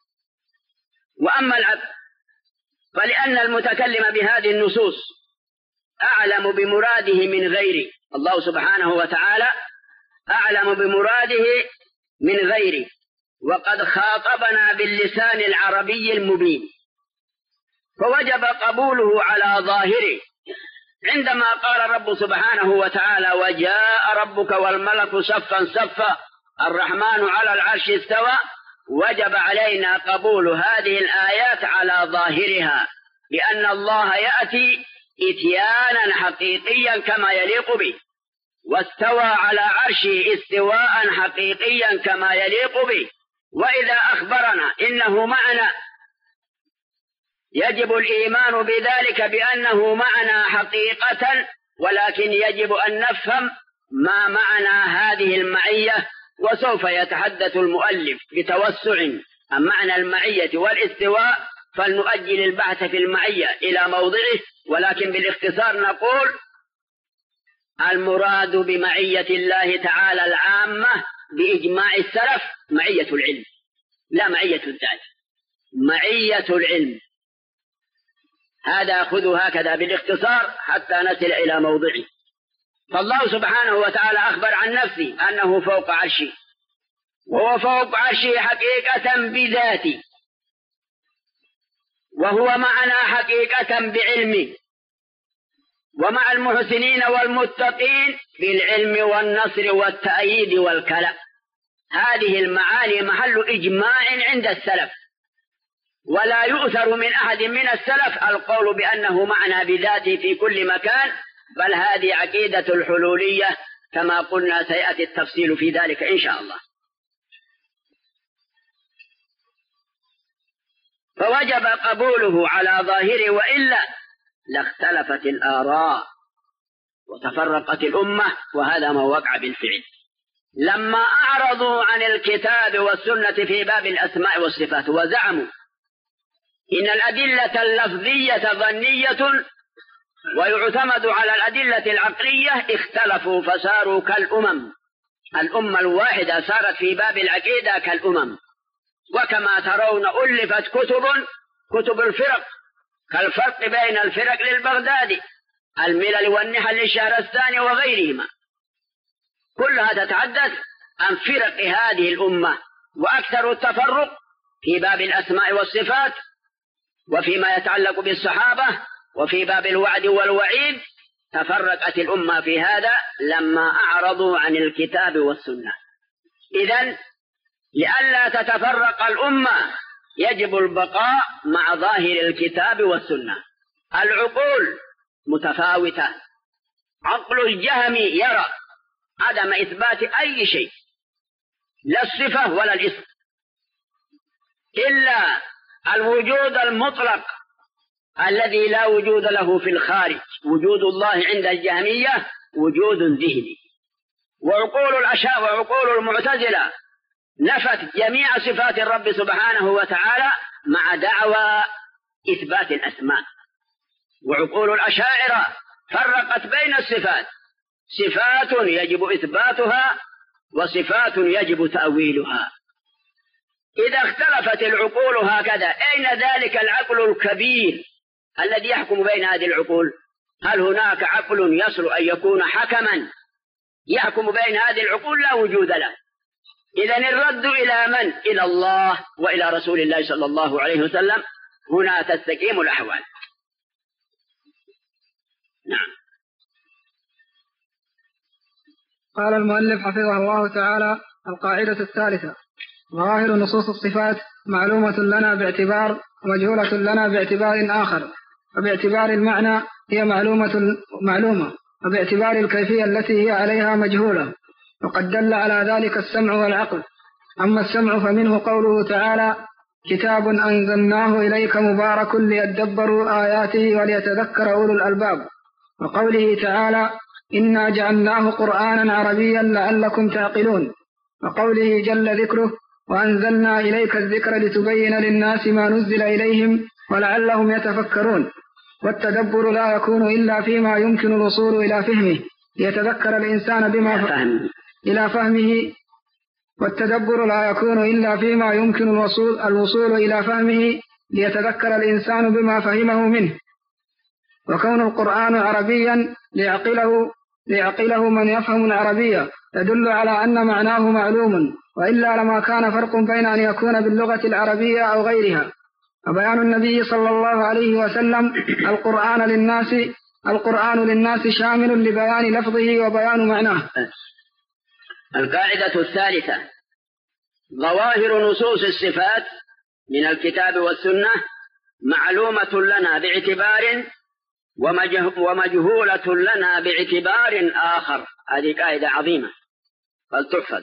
وأما العبد فلأن المتكلم بهذه النصوص أعلم بمراده من غيره، الله سبحانه وتعالى أعلم بمراده من غيره، وقد خاطبنا باللسان العربي المبين، فوجب قبوله على ظاهره. عندما قال الرب سبحانه وتعالى وجاء ربك والملك صفا صفا الرحمن على العرش استوى، وجب علينا قبول هذه الآيات على ظاهرها، لأن الله يأتي إتيانا حقيقيا كما يليق به، واستوى على عرشه استواء حقيقيا كما يليق به. وإذا أخبرنا إنه معنا يجب الإيمان بذلك بأنه معنا حقيقة، ولكن يجب أن نفهم ما معنى هذه المعية. وسوف يتحدث المؤلف بتوسع عن معنى المعية والاستواء، فلنؤجل البحث في المعية إلى موضعه، ولكن بالاختصار نقول المراد بمعية الله تعالى العامة بإجماع السلف معية العلم، لا معية الذات، معية العلم. هذا خذوا هكذا بالاختصار حتى نصل إلى موضعه. فالله سبحانه وتعالى أخبر عن نفسه أنه فوق عرشه، وهو فوق عرشه حقيقة بذاته، وهو معنا حقيقة بعلمه، ومع المحسنين والمتقين بالعلم والنصر والتأييد والكلام. هذه المعاني محل إجماع عند السلف، ولا يؤثر من أحد من السلف القول بأنه معنا بذاته في كل مكان، بل هذه عقيدة الحلولية كما قلنا، سيأتي التفصيل في ذلك إن شاء الله. فوجب قبوله على ظاهره، وإلا لاختلفت الآراء وتفرقت الأمة، وهذا ما وقع بالفعل لما أعرضوا عن الكتاب والسنة في باب الأسماء والصفات، وزعموا إن الأدلة اللفظية ظنية ويعتمد على الأدلة العقلية. اختلفوا فصاروا كالأمم، الأمة الواحدة صارت في باب العقيدة كالأمم. وكما ترون ألفت كتب كتب الفرق، كالفرق بين الفرق للبغدادي، الملل والنحل للشهرستاني وغيرهما، كلها تتحدث عن فرق هذه الأمة. وأكثر التفرق في باب الأسماء والصفات، وفيما يتعلق بالصحابة، وفي باب الوعد والوعيد. تفرقت الأمة في هذا لما أعرضوا عن الكتاب والسنة. إذن لئلا تتفرق الأمة يجب البقاء مع ظاهر الكتاب والسنة. العقول متفاوتة، عقل الجهمي يرى عدم إثبات أي شيء، لا الصفة ولا الاسم، إلا الوجود المطلق الذي لا وجود له في الخارج. وجود الله عند الجهمية وجود ذهني. وعقول الأشاعرة وعقول المعتزلة نفت جميع صفات الرب سبحانه وتعالى مع دعوى إثبات الأسماء. وعقول الأشاعرة فرقت بين الصفات، صفات يجب إثباتها وصفات يجب تأويلها. إذا اختلفت العقول هكذا، أين ذلك العقل الكبير الذي يحكم بين هذه العقول؟ هل هناك عقل يصل أن يكون حكما يحكم بين هذه العقول؟ لا وجود له. إذن الرد إلى من؟ إلى الله وإلى رسول الله صلى الله عليه وسلم، هنا تستقيم الأحوال. نعم. قال المؤلف حفظه الله تعالى: القاعدة الثالثة: ظواهر نصوص الصفات معلومة لنا باعتبار ومجهولة لنا باعتبار آخر. وباعتبار المعنى هي معلومة معلومة، وباعتبار الكيفية التي هي عليها مجهولة. وقد دل على ذلك السمع والعقل. أما السمع فمنه قوله تعالى: كتاب أنزلناه إليك مبارك ليدبروا آياته وليتذكر أولو الألباب. وقوله تعالى: إنا جعلناه قرآنا عربيا لعلكم تعقلون. وقوله جل ذكره: وأنزلنا إليك الذكر لتبين للناس ما نزل إليهم ولعلهم يتفكرون. والتدبر لا يكون إلا فيما يمكن الوصول إلى فهمه ليتذكر الإنسان بما فهم إلى فهمه والتدبر لا يكون إلا فيما يمكن الوصول, الوصول إلى فهمه ليتذكر الإنسان بما فهمه منه. وكون القرآن عربيا ليعقله, ليعقله من يفهم العربية يدل على أن معناه معلوم، وإلا لما كان فرق بين أن يكون باللغة العربية أو غيرها. وبيان النبي صلى الله عليه وسلم القرآن للناس القرآن للناس شامل لبيان لفظه وبيان معناه. القاعدة الثالثة: ظواهر نصوص الصفات من الكتاب والسنة معلومة لنا باعتبار ومجهولة لنا باعتبار آخر. هذه قاعدة عظيمة فلتحفظ.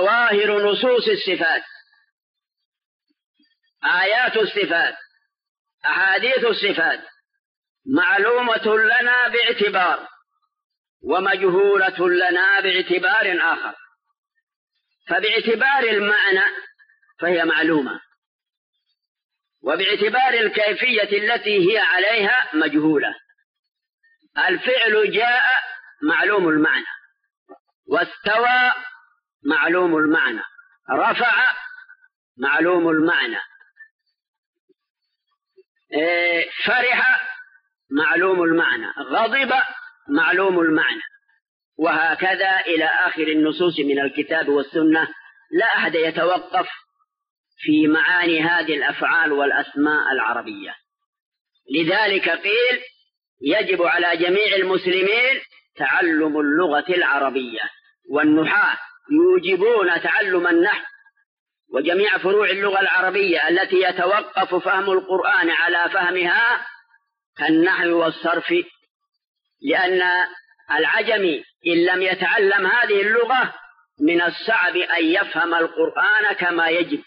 ظواهر نصوص الصفات، آيات الصفات أحاديث الصفات معلومة لنا باعتبار، ومجهولة لنا باعتبار آخر. فباعتبار المعنى فهي معلومة، وباعتبار الكيفية التي هي عليها مجهولة. الفعل جاء معلوم المعنى، واستوى معلوم المعنى، رفع معلوم المعنى، فرح معلوم المعنى، غضب معلوم المعنى، وهكذا إلى آخر النصوص من الكتاب والسنة. لا أحد يتوقف في معاني هذه الأفعال والأسماء العربية. لذلك قيل يجب على جميع المسلمين تعلم اللغة العربية، والنحاة يوجبون تعلم النحو وجميع فروع اللغة العربية التي يتوقف فهم القرآن على فهمها كالنحو والصرف، لأن العجمي إن لم يتعلم هذه اللغة من الصعب أن يفهم القرآن كما يجب.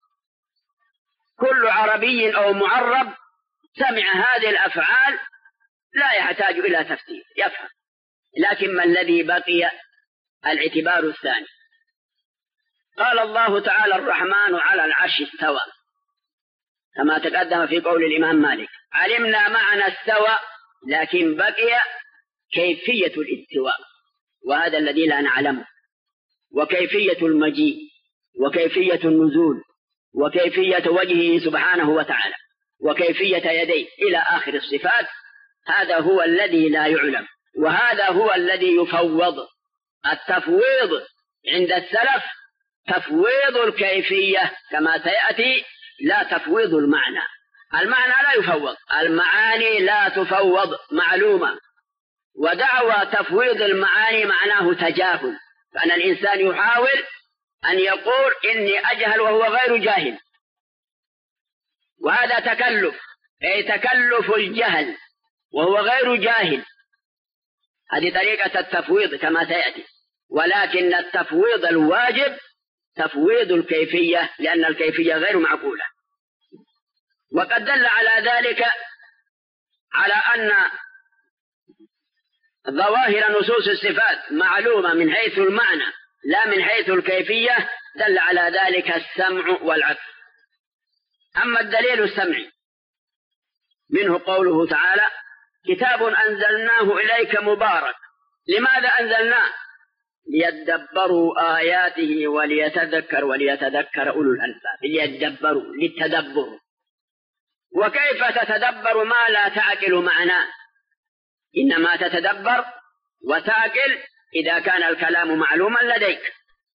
كل عربي أو معرب سمع هذه الأفعال لا يحتاج إلى تفسير، يفهم. لكن ما الذي بقي؟ الاعتبار الثاني. قال الله تعالى: الرحمن على العرش استوى، كما تقدم في قول الإمام مالك. علمنا معنى استوى، لكن بقي كيفية الاستواء، وهذا الذي لا نعلمه، وكيفية المجيء، وكيفية النزول، وكيفية وجهه سبحانه وتعالى، وكيفية يديه إلى آخر الصفات. هذا هو الذي لا يعلم، وهذا هو الذي يفوض. التفويض عند السلف تفويض الكيفية كما سيأتي، لا تفويض المعنى. المعنى لا يفوض، المعاني لا تفوض، معلومة. ودعوى تفويض المعاني معناه تجاهل، فأن الإنسان يحاول أن يقول إني أجهل وهو غير جاهل، وهذا تكلف، أي تكلف الجهل وهو غير جاهل. هذه طريقة التفويض كما سيأتي. ولكن التفويض الواجب تفويض الكيفية، لأن الكيفية غير معقولة. وقد دل على ذلك على أن ظواهر نصوص الصفات معلومة من حيث المعنى لا من حيث الكيفية. دل على ذلك السمع والعقل. أما الدليل السمعي منه قوله تعالى: كتاب أنزلناه إليك مبارك. لماذا أنزلناه؟ ليدبروا آياته وليتذكر وليتذكر أولو الألباب. ليدبروا، للتدبر. وكيف تتدبر ما لا تعقل معناه؟ إنما تتدبر وتعقل إذا كان الكلام معلوما لديك.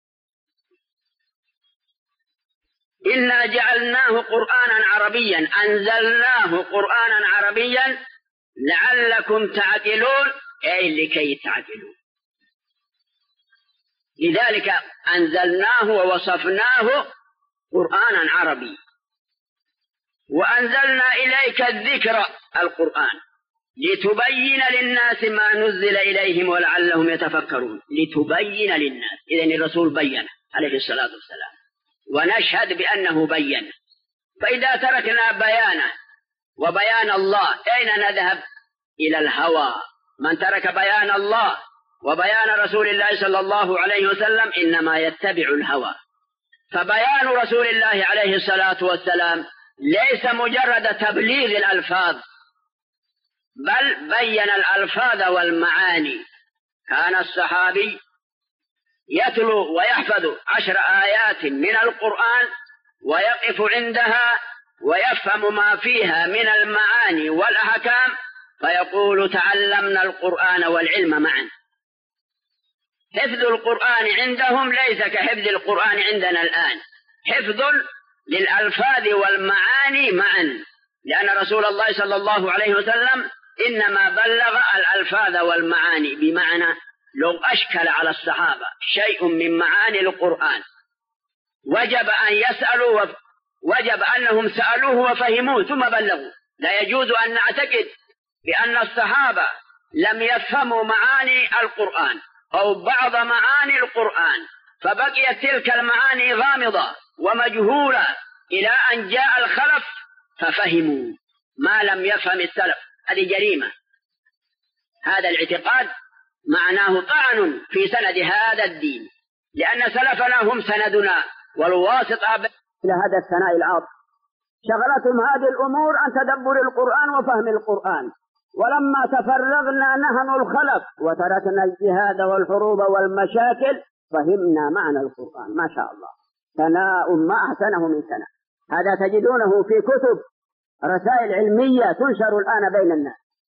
إنا جعلناه قرآنا عربيا، أنزلناه قرآنا عربيا لعلكم تعقلون، أي لكي تعقلون. لذلك أنزلناه ووصفناه قرآنا عربي. وأنزلنا إليك الذكر، القرآن، لتبين للناس ما نزل إليهم ولعلهم يتفكرون. لتبين للناس، إذن الرسول بين عليه الصلاة والسلام، ونشهد بأنه بين. فإذا تركنا بيانه وبيان الله أين نذهب؟ إلى الهوى. من ترك بيان الله وبيان رسول الله صلى الله عليه وسلم إنما يتبع الهوى. فبيان رسول الله عليه الصلاة والسلام ليس مجرد تبليغ الألفاظ، بل بين الألفاظ والمعاني. كان الصحابي يتلو ويحفظ عشر آيات من القرآن ويقف عندها ويفهم ما فيها من المعاني والأحكام، فيقول: تعلمنا القرآن والعلم معا. حفظ القرآن عندهم ليس كحفظ القرآن عندنا الآن، حفظ للألفاظ والمعاني معا، لأن رسول الله صلى الله عليه وسلم إنما بلغ الألفاظ والمعاني. بمعنى لو أشكل على الصحابة شيء من معاني القرآن وجب أن يسألوا، وجب أنهم سألوه وفهموه ثم بلغوا. لا يجوز أن نعتقد بأن الصحابة لم يفهموا معاني القرآن أو بعض معاني القرآن فبقيت تلك المعاني غامضة ومجهولة إلى أن جاء الخلف ففهموا. ما لم يفهم السلف، هذه جريمة. هذا الاعتقاد معناه طعن في سند هذا الدين، لأن سلفنا هم سندنا والواسطة إلى هذا الثناء العاطف. شغلتهم هذه الأمور عن تدبر القرآن وفهم القرآن، ولما تفرغنا نحن الخلف وتركنا الجهاد والحروب والمشاكل فهمنا معنى القرآن. ما شاء الله، ثناء ما أحسنه من ثناء. هذا تجدونه في كتب رسائل علمية تنشر الآن بين الناس.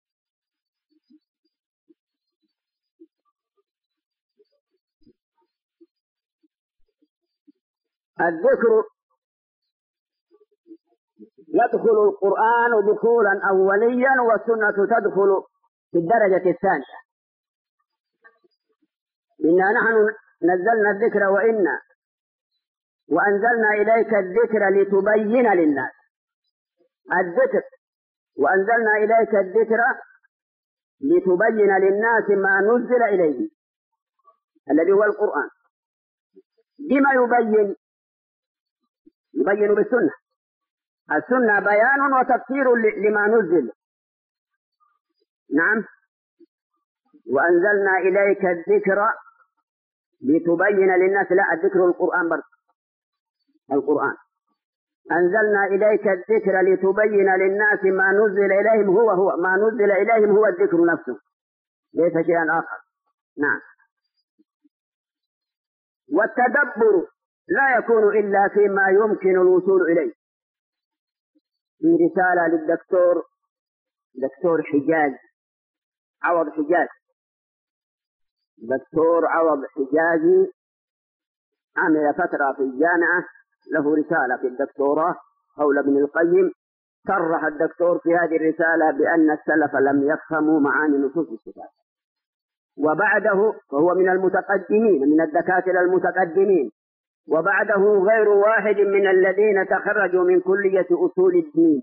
الذكر يدخل القرآن دخولا أوليا، والسنة تدخل في الدرجة الثانية. إنا نحن نزلنا الذكر وإنا وأنزلنا إليك الذكر لتبين للناس. الذكر وأنزلنا إليك الذكر لتبين للناس ما نزل إليه الذي هو القرآن. بما يبين؟ يبين بالسنة. السنة بيان وتفسير لما نزل. نعم. وأنزلنا إليك الذكر لتبين للناس. لا، الذكر القرآن برد. القرآن أنزلنا إليك الذكر لتبين للناس ما نزل إليهم. هو هو ما نزل إليهم هو الذكر نفسه، ليس شيئا آخر. نعم. والتدبر لا يكون إلا فيما يمكن الوصول إليه. في رسالة للدكتور دكتور حجاز عوض حجاز دكتور عوض حجازي عمل فترة في الجامعة، له رسالة في الدكتوراه حول ابن القيم. صرح الدكتور في هذه الرسالة بأن السلف لم يفهموا معاني نصوص الصفات، وبعده فهو من المتقدمين، من الدكاترة المتقدمين، وبعده غير واحد من الذين تخرجوا من كلية أصول الدين،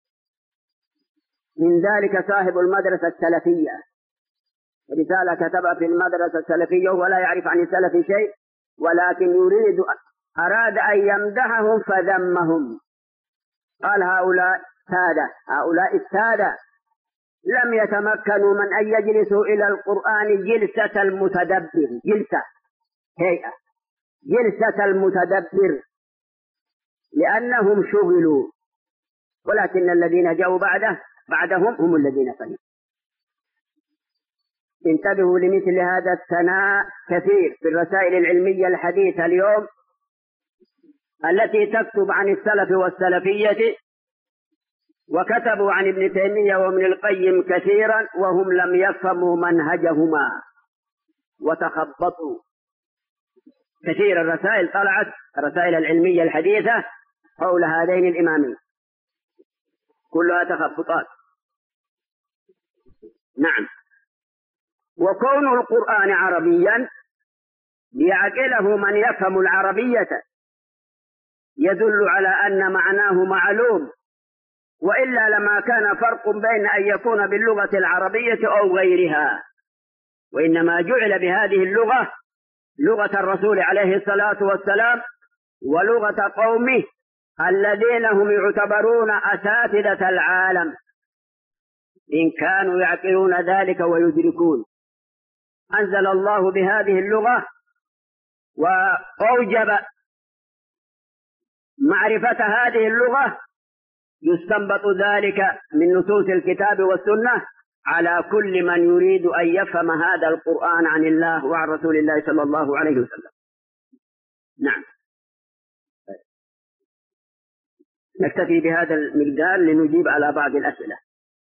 من ذلك صاحب المدرسة السلفية. رسالة كتبها في المدرسة السلفية ولا يعرف عن السلف شيء، ولكن يريد أراد أن يمدحهم فذمهم. قال هؤلاء سادة، هؤلاء السادة لم يتمكنوا من أن يجلسوا إلى القرآن جلسة المتدبر، جلسة هيئة جلسة المتدبر، لأنهم شغلوا، ولكن الذين جاءوا بعده بعدهم هم الذين فهموا. انتبهوا لمثل هذا الثناء كثير في الرسائل العلمية الحديثة اليوم التي تكتب عن السلف والسلفية، وكتبوا عن ابن تيمية وابن القيم كثيرا وهم لم يفهموا منهجهما وتخبطوا. كثير الرسائل طلعت، الرسائل العلمية الحديثة حول هذين الإمامين كلها تخبطات. نعم. وكون القرآن عربيا ليعقله من يفهم العربية يدل على أن معناه معلوم، وإلا لما كان فرق بين أن يكون باللغة العربية أو غيرها، وإنما جعل بهذه اللغة لغة الرسول عليه الصلاة والسلام ولغة قومه الذين هم يعتبرون أساتذة العالم إن كانوا يعقلون ذلك ويدركون. أنزل الله بهذه اللغة وأوجب معرفة هذه اللغة، يستنبط ذلك من نصوص الكتاب والسنة على كل من يريد أن يفهم هذا القرآن عن الله وعن رسول الله صلى الله عليه وسلم. نعم. نكتفي بهذا المقدار لنجيب على بعض الأسئلة.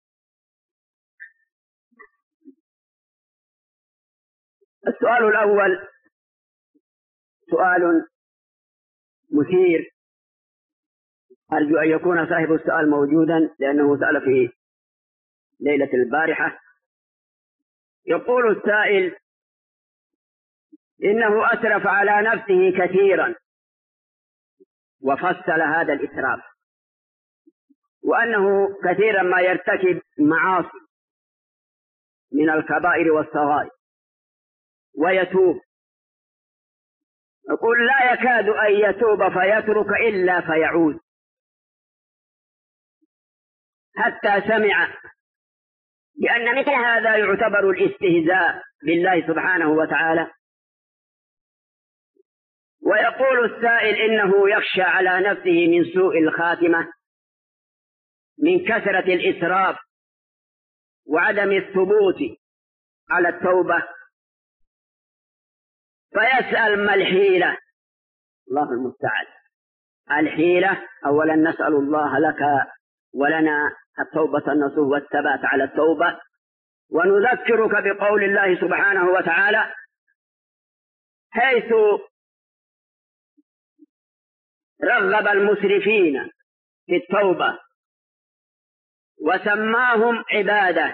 السؤال الأول سؤال مثير، أرجو أن يكون صاحب السؤال موجودا لأنه سأل في ليلة البارحة. يقول السائل إنه أسرف على نفسه كثيرا، وفصل هذا الإسراف، وأنه كثيرا ما يرتكب معاصي من الكبائر والصغائر ويتوب. يقول لا يكاد أن يتوب فيترك إلا فيعود. حتى سمع بأن مثل هذا يعتبر الاستهزاء بالله سبحانه وتعالى. ويقول السائل إنه يخشى على نفسه من سوء الخاتمة من كثرة الإسراف وعدم الثبوت على التوبة، فيسأل ما الحيلة؟ الله المستعان. الحيلة أولا نسأل الله لك ولنا التوبة النصوح والثبات على التوبة، ونذكرك بقول الله سبحانه وتعالى حيث رغب المسرفين في التوبة وسماهم عباده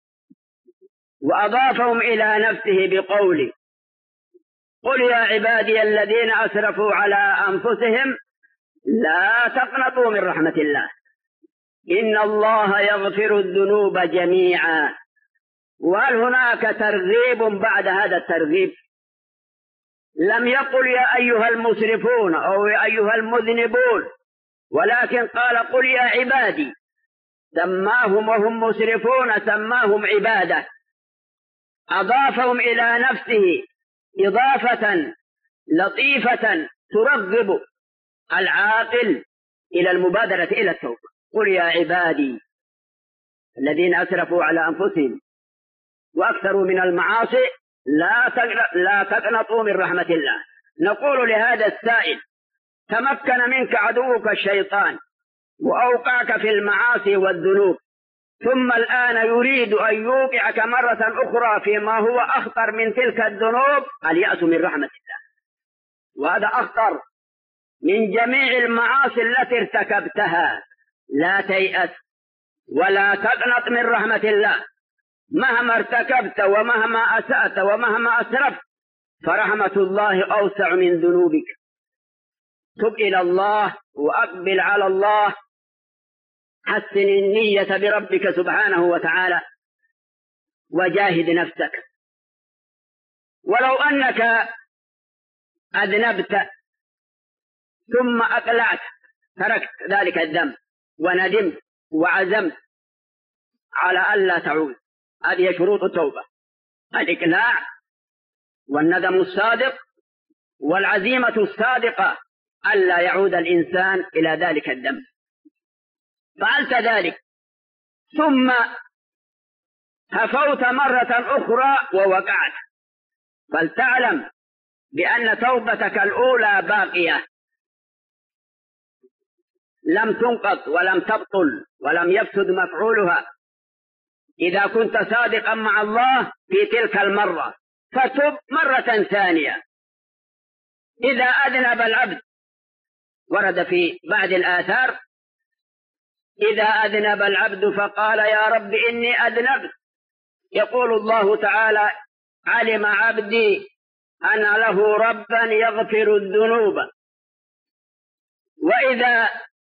وأضافهم إلى نفسه بقوله قل يا عبادي الذين أسرفوا على أنفسهم لا تقنطوا من رحمة الله إن الله يغفر الذنوب جميعا. وهل هناك ترغيب بعد هذا الترغيب؟ لم يقل يا أيها المسرفون أو يا أيها المذنبون، ولكن قال قل يا عبادي، سماهم وهم مسرفون سماهم عبادة، أضافهم إلى نفسه إضافة لطيفة ترغب العاقل إلى المبادرة إلى التوبة. قل يا عبادي الذين أسرفوا على أنفسهم وأكثروا من المعاصي لا تقنطوا من رحمة الله. نقول لهذا السائل تمكن منك عدوك الشيطان وأوقعك في المعاصي والذنوب، ثم الآن يريد أن يوقعك مرة أخرى فيما هو أخطر من تلك الذنوب، اليأس من رحمة الله. وهذا أخطر من جميع المعاصي التي ارتكبتها. لا تيأس ولا تقنط من رحمة الله، مهما ارتكبت ومهما أسأت ومهما أسرفت فرحمة الله أوسع من ذنوبك. تب إلى الله وأقبل على الله، حسن النية بربك سبحانه وتعالى وجاهد نفسك. ولو أنك أذنبت ثم أقلعت تركت ذلك الذنب وندمت وعزمت على ألا تعود، هذه شروط التوبة: الإقلاع والندم الصادق والعزيمة الصادقة ألا يعود الإنسان إلى ذلك الذنب. فعلت ذلك ثم هفوت مرة أخرى ووقعت، فلتعلم بأن توبتك الأولى باقية لم تنقض ولم تبطل ولم يفسد مفعولها. إذا كنت صادقا مع الله في تلك المرة فتب مرة ثانية. إذا أذنب العبد، ورد في بعض الآثار: إذا أذنب العبد فقال يا رب إني أذنبت، يقول الله تعالى: علم عبدي أن له ربا يغفر الذنوب. وإذا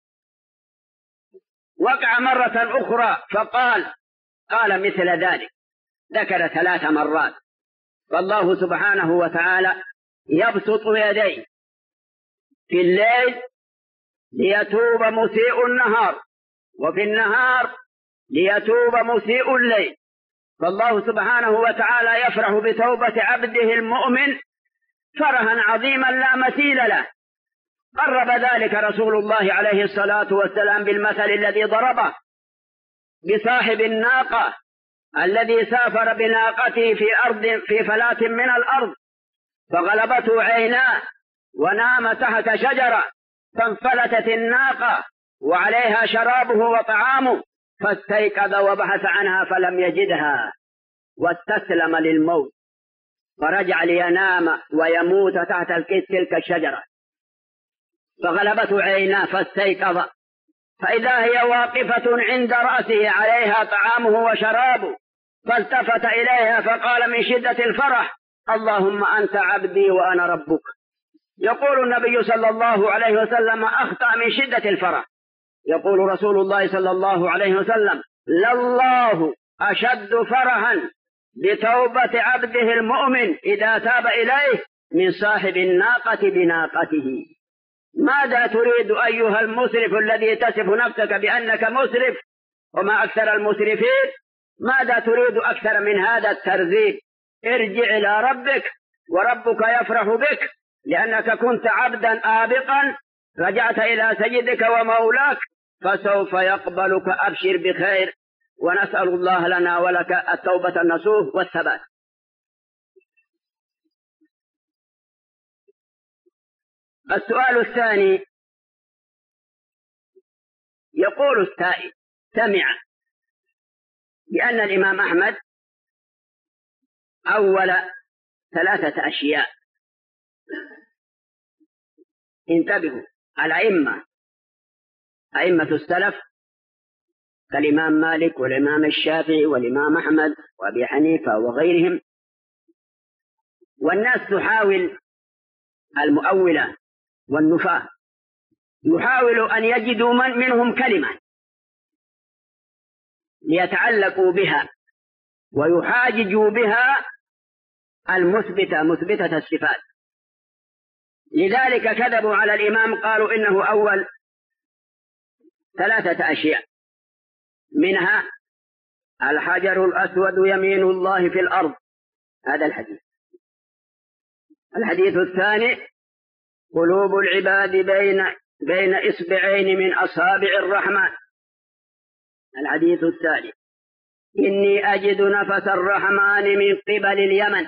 وقع مرة أخرى فقال قال مثل ذلك، ذكر ثلاث مرات. فالله سبحانه وتعالى يبسط يديه في الليل ليتوب مسيء النهار، وفي النهار ليتوب مسيء الليل. فالله سبحانه وتعالى يفرح بتوبة عبده المؤمن فرحا عظيما لا مثيل له. قرب ذلك رسول الله عليه الصلاة والسلام بالمثل الذي ضربه بصاحب الناقة الذي سافر بناقته في أرض في فلاة من الأرض، فغلبته عيناه ونام تحت شجرة، فانفلتت الناقة وعليها شرابه وطعامه، فاستيقظ وبحث عنها فلم يجدها واستسلم للموت، فرجع لينام ويموت تحت تلك الشجرة، فغلبته عيناه فاستيقظ فإذا هي واقفة عند رأسه عليها طعامه وشرابه، فالتفت إليها فقال من شدة الفرح: اللهم أنت عبدي وأنا ربك. يقول النبي صلى الله عليه وسلم: أخطأ من شدة الفرح. يقول رسول الله صلى الله عليه وسلم: لله أشد فرحا بتوبة عبده المؤمن إذا تاب إليه من صاحب الناقة بناقته. ماذا تريد أيها المسرف الذي تصف نفسك بأنك مسرف وما أكثر المسرفين. ماذا تريد أكثر من هذا الترذيل؟ ارجع إلى ربك وربك يفرح بك لأنك كنت عبدا آبقا، رجعت إلى سيدك ومولاك فسوف يقبلك. أبشر بخير، ونسأل الله لنا ولك التوبة النصوح والثبات. السؤال الثاني، يقول السائل: سمع بأن الإمام أحمد أول ثلاثة أشياء. انتبهوا، الأئمة أئمة السلف كالإمام مالك والإمام الشافعي والإمام أحمد وأبي حنيفة وغيرهم، والناس تحاول المؤولة والنفاة يحاول أن يجدوا من منهم كلمة ليتعلقوا بها ويحاججوا بها المثبتة مثبتة الصفات. لذلك كذبوا على الإمام، قالوا إنه أول ثلاثة أشياء، منها الحجر الأسود يمين الله في الأرض، هذا الحديث. الحديث الثاني: قلوب العباد بين بين إصبعين من أصابع الرحمن. الحديث الثالث: إني أجد نفس الرحمن من قبل اليمن.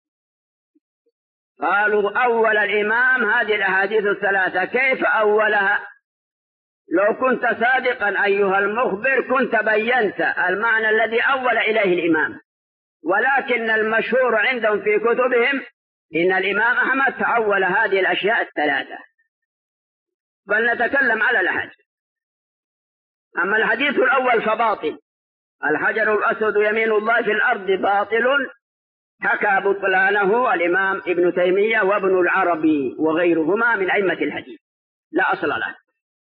قالوا أول الإمام هذه الأحاديث الثلاثة. كيف أولها؟ لو كنت صادقا أيها المخبر كنت بينت المعنى الذي أول إليه الإمام، ولكن المشهور عندهم في كتبهم إن الإمام أحمد تأول هذه الأشياء الثلاثة. بل نتكلم على الأحاديث. أما الحديث الأول فباطل، الحجر الأسود يمين الله في الأرض باطل، حكى بطلانه الإمام ابن تيمية وابن العربي وغيرهما من أئمة الحديث، لا أصل له.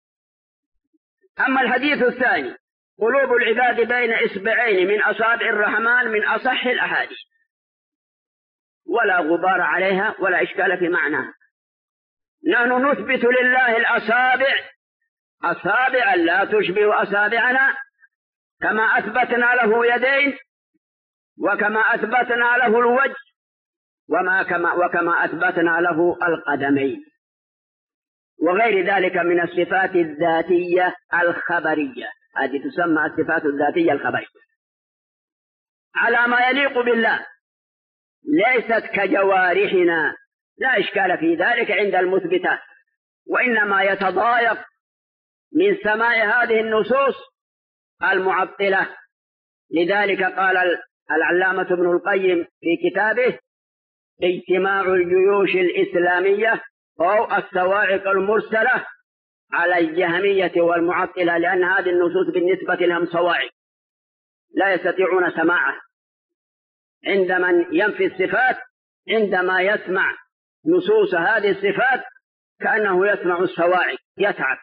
أما الحديث الثاني: قلوب العباد بين إصبعين من أصابع الرحمن، من أصح الأحاديث ولا غبار عليها ولا إشكال في معناها. نحن نثبت لله الأصابع أصابع لا تشبه أصابعنا، كما أثبتنا له يدين، وكما أثبتنا له الوجه، وما كما وكما أثبتنا له القدمين، وغير ذلك من الصفات الذاتية الخبرية. هذه تسمى الصفات الذاتية الخبرية على ما يليق بالله، ليست كجوارحنا، لا إشكال في ذلك عند المثبتات، وإنما يتضايق من سماع هذه النصوص المعطلة. لذلك قال العلامة ابن القيم في كتابه اجتماع الجيوش الإسلامية أو الصواعق المرسلة على الجهمية والمعطلة، لأن هذه النصوص بالنسبة لهم صواعق لا يستطيعون سماعه. عند من ينفي الصفات عندما يسمع نصوص هذه الصفات كأنه يسمع الصواعق، يتعب.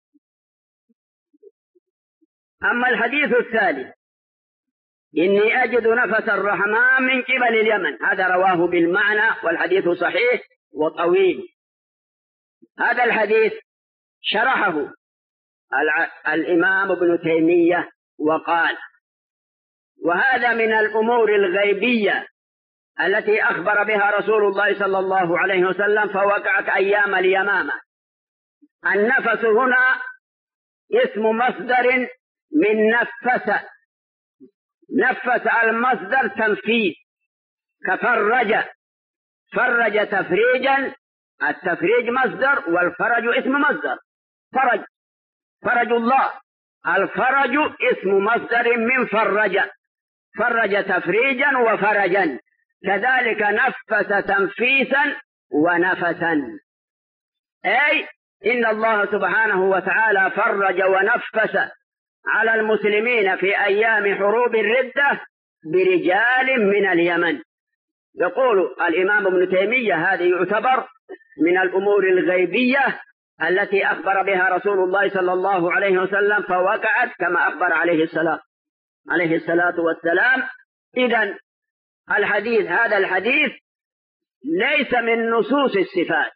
أما الحديث الثالث: إني أجد نفس الرحمن من قبل اليمن، هذا رواه بالمعنى والحديث صحيح وطويل. هذا الحديث شرحه الإمام ابن تيمية وقال: وهذا من الأمور الغيبية التي أخبر بها رسول الله صلى الله عليه وسلم فوقعت أيام اليمامة. النفس هنا اسم مصدر من نفس، نفس المصدر تنفيذ، كفرج، فرج تفريجا، التفريج مصدر والفرج اسم مصدر. فرج، فرج الله، الفرج اسم مصدر من فرج، فرج تفريجا وفرجا، كذلك نفس تنفيسا ونفسا، أي إن الله سبحانه وتعالى فرج ونفس على المسلمين في أيام حروب الردة برجال من اليمن. يقول الإمام ابن تيمية هذا يعتبر من الأمور الغيبية التي أخبر بها رسول الله صلى الله عليه وسلم فوقعت كما أخبر عليه الصلاة عليه الصلاة والسلام. إذن الحديث هذا الحديث ليس من نصوص الصفات،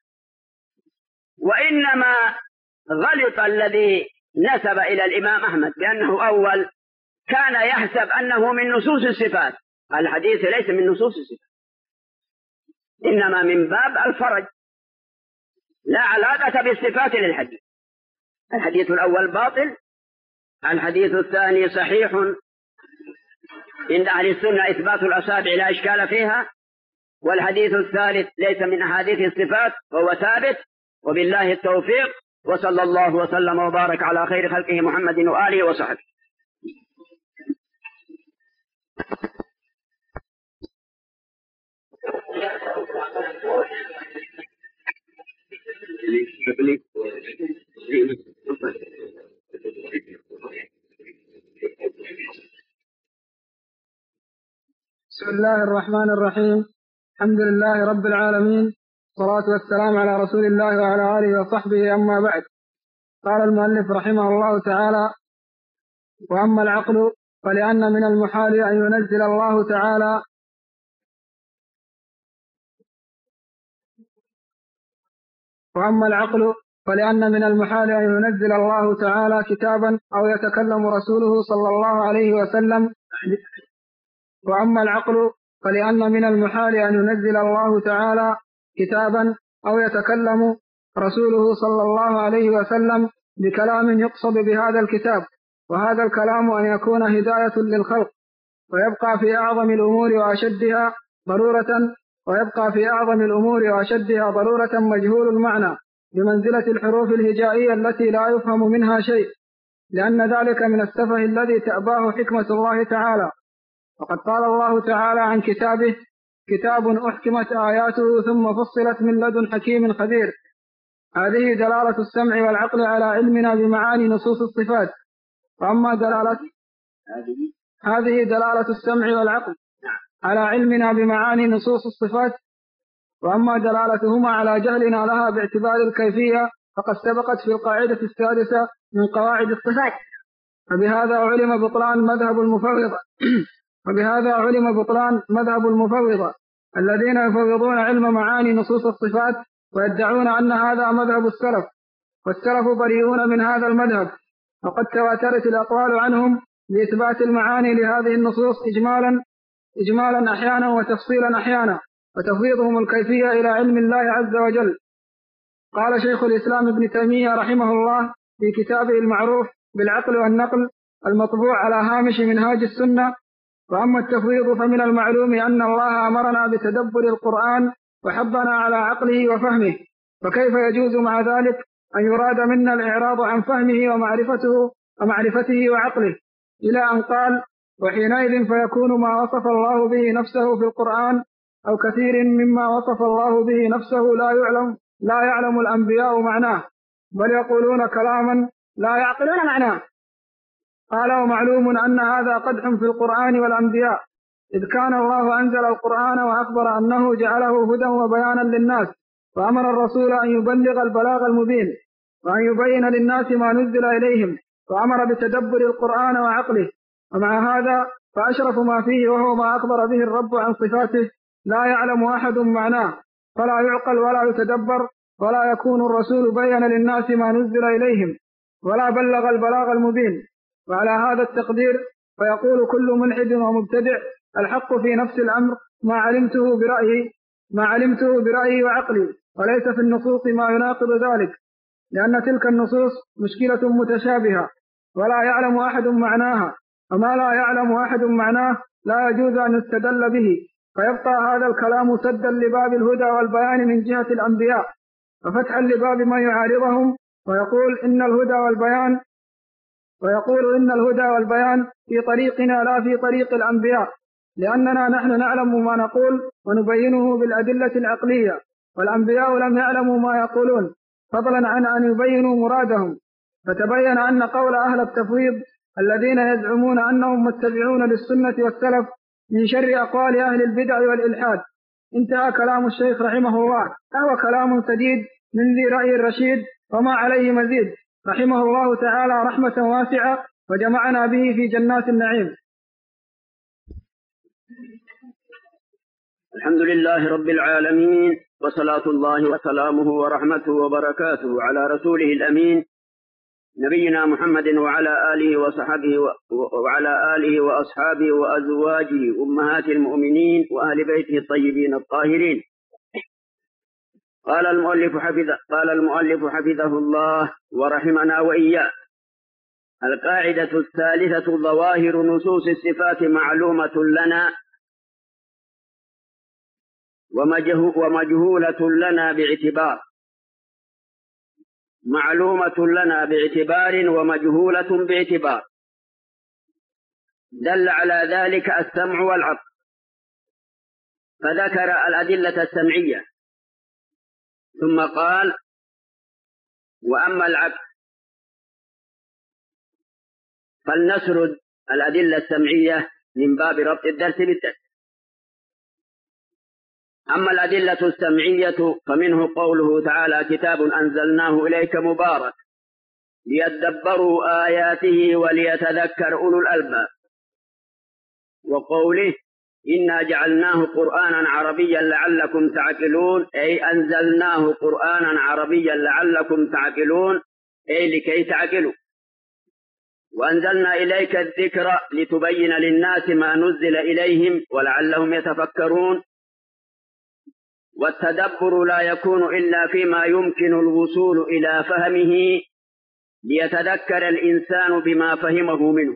وإنما غلط الذي نسب إلى الإمام أحمد بأنه أول كان يحسب أنه من نصوص الصفات. الحديث ليس من نصوص الصفات، إنما من باب الفرج، لا علاقة بالصفات للحديث. الحديث الأول باطل، الحديث الثاني صحيح عند أهل السنة إثبات الأصابع لا إشكال فيها، والحديث الثالث ليس من أحاديث الصفات وهو ثابت. وبالله التوفيق، وصلى الله وسلم وبارك على خير خلقه محمد وآله وصحبه. بسم الله الرحمن الرحيم. الحمد لله رب العالمين، والصلاة والسلام على رسول الله وعلى آله وصحبه، أما بعد. قال المؤلف رحمه الله تعالى: وأما العقل فلأن من المحال أن ينزل الله تعالى وأما العقل فلأن من المحال أن ينزل الله تعالى كتابا أو يتكلم رسوله صلى الله عليه وسلم وأما العقل فلأن من المحال أن ينزل الله تعالى كتابا أو يتكلم رسوله صلى الله عليه وسلم بكلام يقصد بهذا الكتاب، وهذا الكلام أن يكون هداية للخلق، ويبقى في أعظم الأمور وأشدها ضرورة ويبقى في أعظم الأمور وأشدها ضرورة مجهول المعنى بمنزلة الحروف الهجائية التي لا يفهم منها شيء، لأن ذلك من السفه الذي تأباه حكمة الله تعالى. وقد قال الله تعالى عن كتابه: كتاب أحكمت آياته ثم فصلت من لدن حكيم خبير. هذه دلالة السمع والعقل على علمنا بمعاني نصوص الصفات. وأما دلالة هذه دلالة السمع والعقل على علمنا بمعاني نصوص الصفات، وأما دلالتهما على جهلنا لها باعتبار الكيفية فقد سبقت في القاعدة السادسة من قواعد الصفات. فبهذا علم بطلان مذهب المفوضة وبهذا علم بطلان مذهب المفوضة الذين يفوضون علم معاني نصوص الصفات ويدعون أن هذا مذهب السلف، والسلف بريئون من هذا المذهب، وقد تواترت الأقوال عنهم بإثبات المعاني لهذه النصوص إجمالا إجمالا أحيانا وتفصيلا أحيانا، وتفويضهم الكيفية إلى علم الله عز وجل. قال شيخ الإسلام ابن تيمية رحمه الله في كتابه المعروف بالعقل والنقل المطبوع على هامش منهاج السنة: وأما التفويض فمن المعلوم أن الله أمرنا بتدبر القرآن وحضنا على عقله وفهمه، فكيف يجوز مع ذلك أن يراد منا الإعراض عن فهمه ومعرفته ومعرفته وعقله، إلى أن قال: وحينئذ فيكون ما وصف الله به نفسه في القرآن أو كثير مما وصف الله به نفسه لا يعلم لا يعلم الأنبياء معناه، بل يقولون كلاما لا يعقلون معناه. قال: ومعلوم أن هذا قدح في القرآن والأنبياء، إذ كان الله أنزل القرآن وأخبر أنه جعله هدى وبيانا للناس، وأمر الرسول أن يبلغ البلاغ المبين وأن يبين للناس ما نزل إليهم، وأمر بتدبر القرآن وعقله. ومع هذا فأشرف ما فيه وهو ما أخبر به الرب عن صفاته لا يعلم أحد معناه، فلا يعقل ولا يتدبر، ولا يكون الرسول بين للناس ما نزل إليهم ولا بلغ البلاغ المبين. وعلى هذا التقدير فيقول كل ملحد ومبتدع: الحق في نفس الأمر ما علمته برأيي ما علمته برأيي وعقلي، وليس في النصوص ما يناقض ذلك، لأن تلك النصوص مشكلة متشابهة ولا يعلم أحد معناها، وما لا يعلم أحد معناه لا يجوز أن يستدل به، فيبقى هذا الكلام سدا لباب الهدى والبيان من جهة الأنبياء، وفتحا لباب من يعارضهم ويقول إن الهدى والبيان ويقول إن الهدى والبيان في طريقنا لا في طريق الأنبياء، لأننا نحن نعلم ما نقول ونبينه بالأدلة العقلية، والأنبياء لم يعلموا ما يقولون فضلا عن أن يبينوا مرادهم. فتبين أن قول أهل التفويض الذين يزعمون أنهم متبعون للسنة والسلف من شر أقوال أهل البدع والإلحاد. انتهى كلام الشيخ رحمه الله، فهو كلام سديد من ذي رأي رشيد وما عليه مزيد، رحمه الله تعالى رحمة واسعة، وجمعنا به في جنات النعيم. الحمد لله رب العالمين، وصلاة الله وسلامه ورحمته وبركاته على رسوله الأمين نبينا محمد وعلى آله وصحبه وعلى آله وأصحابه وأزواجه أمهات المؤمنين وأهل بيته الطيبين الطاهرين. قال المؤلف حفظه قال المؤلف حفظه الله ورحمنا وإياه: القاعدة الثالثة: ظواهر نصوص الصفات معلومة لنا ومجهولة لنا باعتبار معلومة لنا باعتبار ومجهولة باعتبار. دل على ذلك السمع والعقل، فذكر الأدلة السمعية ثم قال: وأما العقل. فلنسرد الأدلة السمعية من باب ربط الدرس بالدرس. أما الأدلة السمعية فمنه قوله تعالى: كتاب أنزلناه إليك مبارك ليدبروا آياته وليتذكر أولو الألباب. وقوله: إنا جعلناه قرآنا عربيا لعلكم تعقلون، أي أنزلناه قرآنا عربيا لعلكم تعقلون، أي لكي تعقلوا. وأنزلنا إليك الذكر لتبين للناس ما نزل إليهم ولعلهم يتفكرون. والتدبر لا يكون إلا فيما يمكن الوصول إلى فهمه ليتذكر الإنسان بما فهمه منه.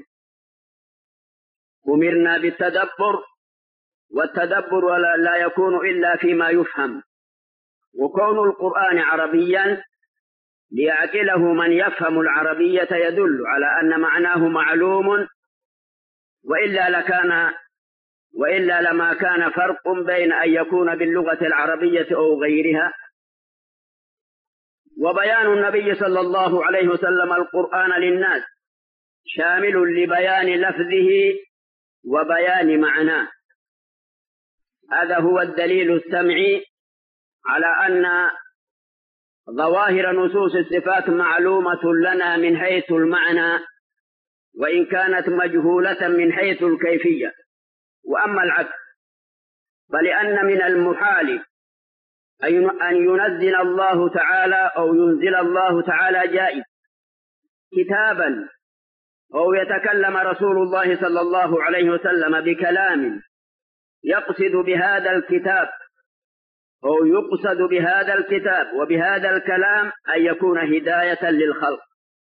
أمرنا بالتدبر، والتدبر لا يكون إلا فيما يفهم. وكون القرآن عربيا ليعقله من يفهم العربية يدل على أن معناه معلوم، وإلا لكان وإلا لما كان فرق بين أن يكون باللغة العربية أو غيرها. وبيان النبي صلى الله عليه وسلم القرآن للناس شامل لبيان لفظه وبيان معناه. هذا هو الدليل السمعي على أن ظواهر نصوص الصفات معلومة لنا من حيث المعنى، وإن كانت مجهولة من حيث الكيفية. وأما العكس فلأن من المحال أن ينزل الله تعالى أو ينزل الله تعالى جائز كتابا، أو يتكلم رسول الله صلى الله عليه وسلم بكلام يقصد بهذا الكتاب أو يقصد بهذا الكتاب وبهذا الكلام أن يكون هداية للخلق.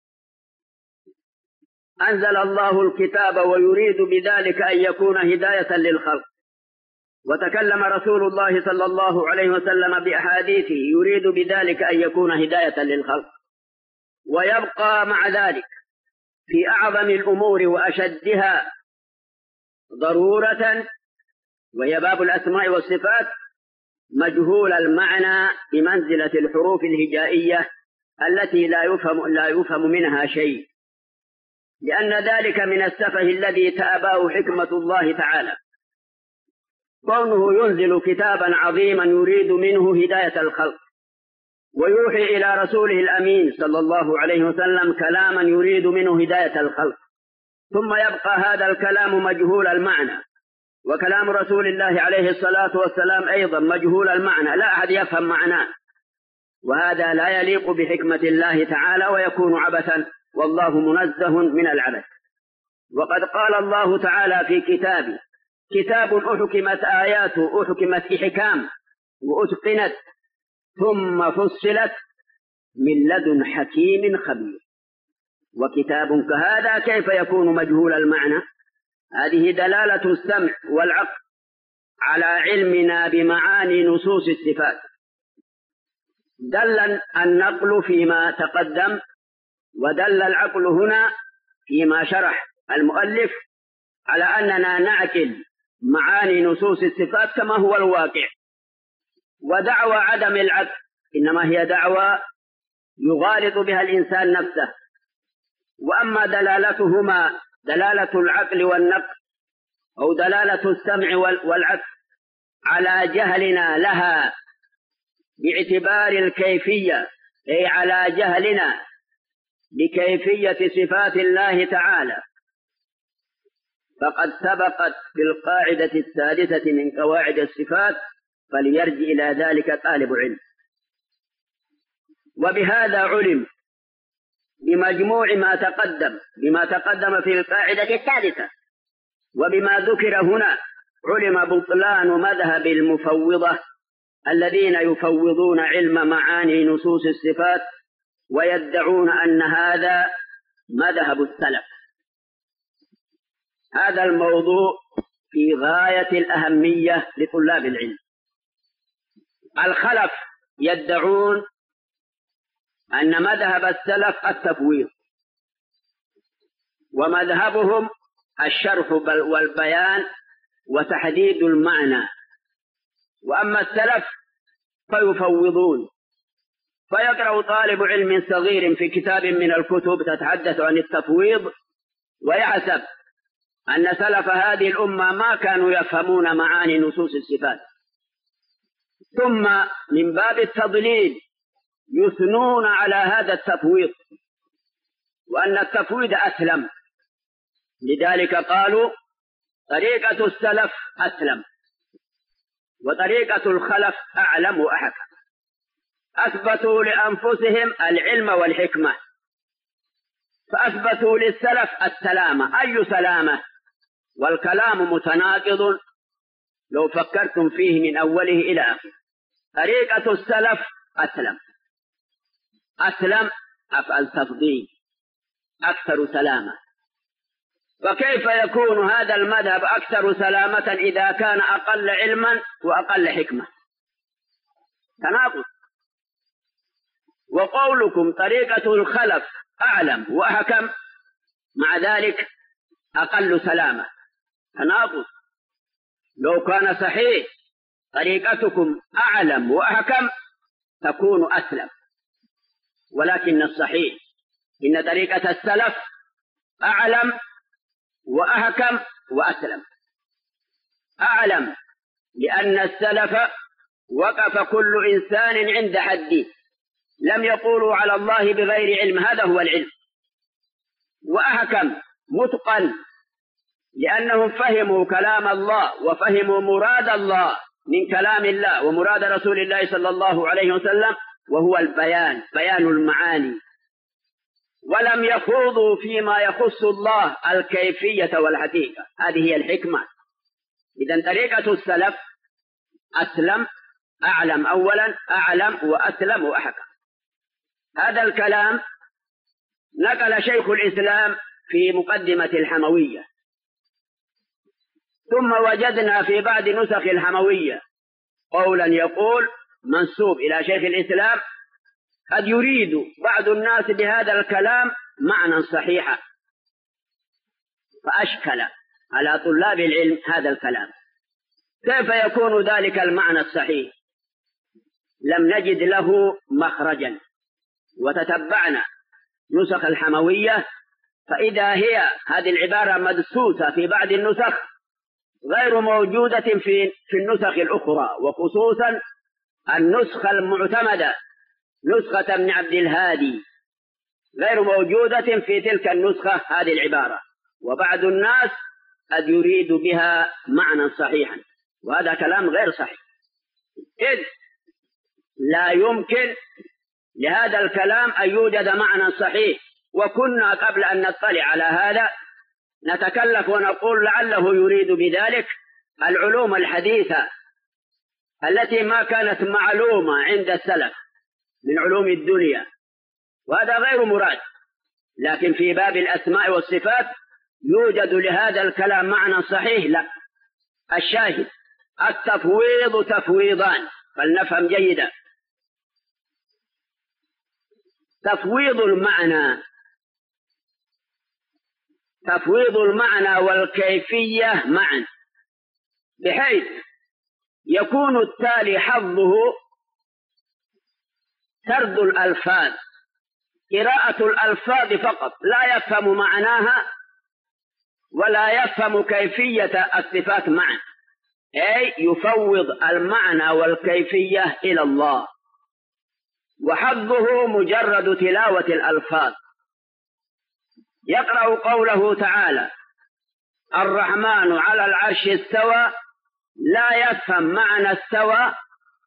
أنزل الله الكتاب ويريد بذلك أن يكون هداية للخلق، وتكلم رسول الله صلى الله عليه وسلم بأحاديثه يريد بذلك أن يكون هداية للخلق. ويبقى مع ذلك في أعظم الأمور وأشدها ضرورة، وهي باب الأسماء والصفات، مجهول المعنى بمنزلة الحروف الهجائية التي لا يفهم, لا يفهم منها شيء، لأن ذلك من السفه الذي تأباه حكمة الله تعالى. كونه ينزل كتابا عظيما يريد منه هداية الخلق، ويوحي إلى رسوله الأمين صلى الله عليه وسلم كلاما يريد منه هداية الخلق، ثم يبقى هذا الكلام مجهول المعنى، وكلام رسول الله عليه الصلاة والسلام أيضا مجهول المعنى، لا أحد يفهم معناه، وهذا لا يليق بحكمة الله تعالى ويكون عبثا، والله منزه من العبث. وقد قال الله تعالى في كتابه: كتاب أحكمت آياته، أحكمت إحكام وأتقنت ثم فصلت من لدن حكيم خبير. وكتاب كهذا كيف يكون مجهول المعنى؟ هذه دلالة السمع والعقل على علمنا بمعاني نصوص الصفات. دل النقل فيما تقدم، ودل العقل هنا فيما شرح المؤلف على أننا نعقل معاني نصوص الصفات كما هو الواقع. ودعوى عدم العقل إنما هي دعوى يغالط بها الإنسان نفسه. وأما دلالتهما دلالة العقل والنقل أو دلالة السمع والعقل على جهلنا لها باعتبار الكيفية، أي على جهلنا بكيفية صفات الله تعالى، فقد سبقت في القاعدة السادسة من قواعد الصفات، فليرجع إلى ذلك طالب علم. وبهذا علم بمجموع ما تقدم بما تقدم في القاعدة الثالثة وبما ذكر هنا علم بطلان مذهب المفوضة الذين يفوضون علم معاني نصوص الصفات ويدعون أن هذا مذهب السلف. هذا الموضوع في غاية الأهمية لطلاب العلم. الخلف يدعون أن مذهب السلف التفويض، ومذهبهم الشرح والبيان وتحديد المعنى، وأما السلف فيفوضون. فيقرأ طالب علم صغير في كتاب من الكتب تتحدث عن التفويض ويحسب أن سلف هذه الأمة ما كانوا يفهمون معاني نصوص الصفات، ثم من باب التضليل يثنون على هذا التفويض وأن التفويض أسلم، لذلك قالوا طريقة السلف أسلم وطريقة الخلف أعلم وأحكم. أثبتوا لأنفسهم العلم والحكمة، فأثبتوا للسلف السلامة. أي سلامة؟ والكلام متناقض لو فكرتم فيه من أوله إلى آخره. طريقة السلف أسلم، أسلم أفعل تفضيل أكثر سلامة. فكيف يكون هذا المذهب أكثر سلامة إذا كان أقل علما وأقل حكمة؟ تناقض. وقولكم طريقة الخلف أعلم وأحكم مع ذلك أقل سلامة، تناقض. لو كان صحيح طريقتكم أعلم وأحكم تكون أسلم، ولكن الصحيح إن طريقة السلف أعلم وأحكم وأسلم. أعلم لأن السلف وقف كل إنسان عند حده، لم يقولوا على الله بغير علم، هذا هو العلم. وأحكم متقن لأنهم فهموا كلام الله وفهموا مراد الله من كلام الله ومراد رسول الله صلى الله عليه وسلم، وهو البيان، بيان المعاني، ولم يخوضوا فيما يخص الله الكيفية والحقيقة. هذه هي الحكمة. إذن طريقة السلف أسلم، أعلم أولا، أعلم وأسلم وأحكم. هذا الكلام نقل شيخ الإسلام في مقدمة الحموية، ثم وجدنا في بعض نسخ الحموية قولا يقول منسوب إلى شيخ الإسلام قد يريد بعض الناس بهذا الكلام معنى صحيحا، فأشكل على طلاب العلم هذا الكلام. كيف يكون ذلك المعنى الصحيح؟ لم نجد له مخرجا، وتتبعنا نسخ الحموية فإذا هي هذه العبارة مدسوسة في بعض النسخ غير موجودة في في النسخ الأخرى، وخصوصا النسخة المعتمدة نسخة ابن عبد الهادي غير موجودة في تلك النسخة هذه العبارة، وبعض الناس قد يريد بها معنى صحيحا، وهذا كلام غير صحيح، إذ لا يمكن لهذا الكلام أن يوجد معنى صحيح. وكنا قبل أن نطلع على هذا نتكلف ونقول لعله يريد بذلك العلوم الحديثة التي ما كانت معلومة عند السلف من علوم الدنيا، وهذا غير مراد. لكن في باب الأسماء والصفات يوجد لهذا الكلام معنى صحيح؟ لا. الشاهد التفويض تفويضان، فلنفهم جيدا. تفويض المعنى تفويض المعنى والكيفية معا، بحيث يكون التالي حظه سرد الألفاظ، قراءة الألفاظ فقط، لا يفهم معناها ولا يفهم كيفية الصفات معا، أي يفوض المعنى والكيفية إلى الله، وحظه مجرد تلاوة الألفاظ. يقرأ قوله تعالى الرحمن على العرش استوى، لا يفهم معنى استوى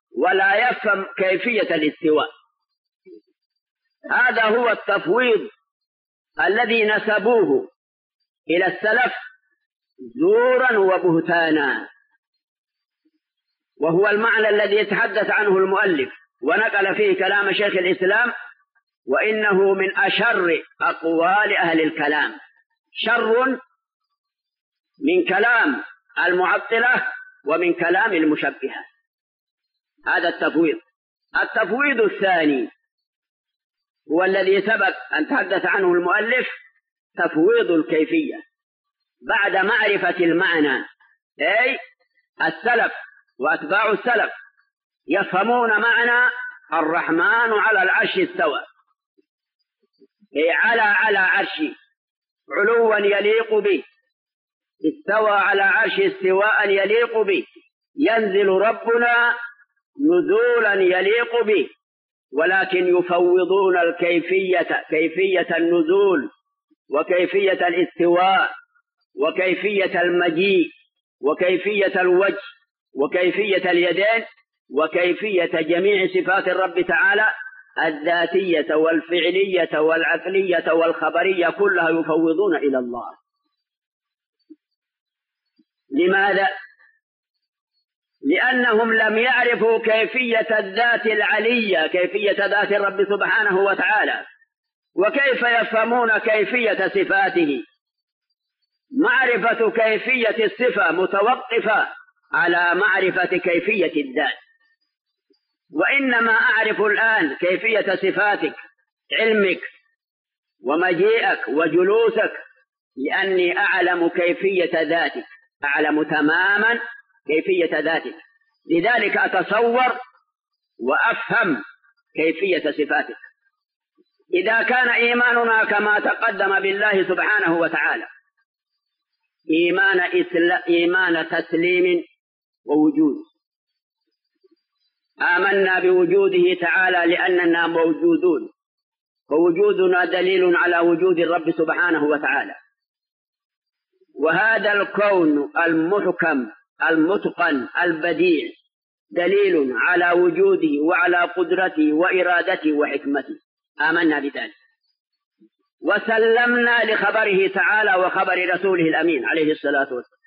ولا يفهم كيفية الاستواء. هذا هو التفويض الذي نسبوه إلى السلف زورا وبهتانا، وهو المعنى الذي يتحدث عنه المؤلف ونقل فيه كلام شيخ الإسلام، وإنه من أشر أقوال أهل الكلام، شر من كلام المعطلة ومن كلام المشبهة. هذا التفويض. التفويض الثاني هو الذي سبق أن تحدث عنه المؤلف، تفويض الكيفية بعد معرفة المعنى. أي السلف وأتباع السلف يفهمون معنى الرحمن على العرش استوى، أي على على عرشه علوا يليق به، استوى على عرش استواء يليق به، ينزل ربنا نزولا يليق به، ولكن يفوضون الكيفية، كيفية النزول وكيفية الاستواء وكيفية المجيء وكيفية الوجه وكيفية اليدين وكيفية جميع صفات الرب تعالى الذاتية والفعلية والعقلية والخبرية كلها يفوضون إلى الله. لماذا؟ لأنهم لم يعرفوا كيفية الذات العلية، كيفية ذات الرب سبحانه وتعالى، وكيف يفهمون كيفية صفاته. معرفة كيفية الصفة متوقفة على معرفة كيفية الذات. وإنما أعرف الآن كيفية صفاتك، علمك ومجيئك وجلوسك، لأني أعلم كيفية ذاتك، أعلم تماما كيفية ذاتك، لذلك أتصور وأفهم كيفية صفاتك. إذا كان إيماننا كما تقدم بالله سبحانه وتعالى إيمان, إسلا... إيمان تسليم ووجود، آمنا بوجوده تعالى لأننا موجودون، ووجودنا دليل على وجود الرب سبحانه وتعالى. وهذا الكون المحكم المتقن البديع دليل على وجوده وعلى قدرته وإرادته وحكمته، آمنا بذلك وسلمنا لخبره تعالى وخبر رسوله الأمين عليه الصلاة والسلام.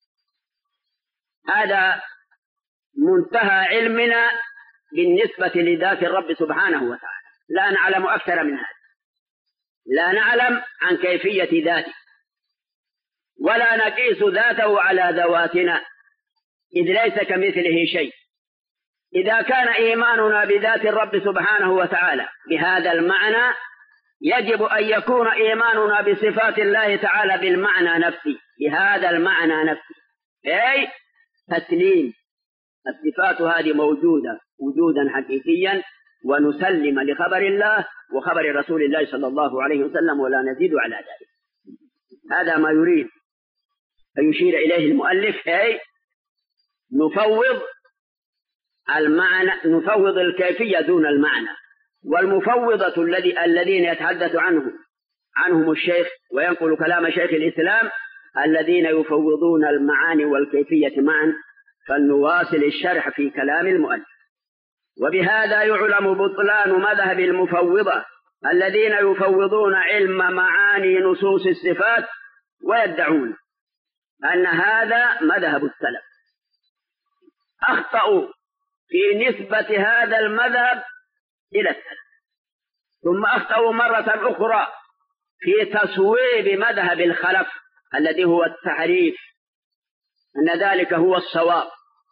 هذا منتهى علمنا بالنسبة لذات الرب سبحانه وتعالى، لا نعلم أكثر من هذا، لا نعلم عن كيفية ذاته ولا نقيس ذاته على ذواتنا، إذ ليس كمثله شيء. إذا كان إيماننا بذات الرب سبحانه وتعالى بهذا المعنى، يجب أن يكون إيماننا بصفات الله تعالى بالمعنى نفسه، بهذا المعنى نفسه، أي تسليم الصفات هذه موجودة وجودا حقيقيا، ونسلم لخبر الله وخبر رسول الله صلى الله عليه وسلم ولا نزيد على ذلك. هذا ما يريد أن يشير إليه المؤلف، أي نفوض المعنى، نفوض الكيفية دون المعنى. والمفوضة الذي الذين يتحدث عنه عنهم الشيخ وينقل كلام شيخ الإسلام الذين يفوضون المعاني والكيفية معا، فلنواصل الشرح في كلام المؤلف. وبهذا يعلم بطلان مذهب المفوضة الذين يفوضون علم معاني نصوص الصفات ويدعون أن هذا مذهب السلف. أخطأوا في نسبة هذا المذهب إلى السلف، ثم أخطأوا مرة أخرى في تصويب مذهب الخلف الذي هو التحريف، أن ذلك هو الصواب.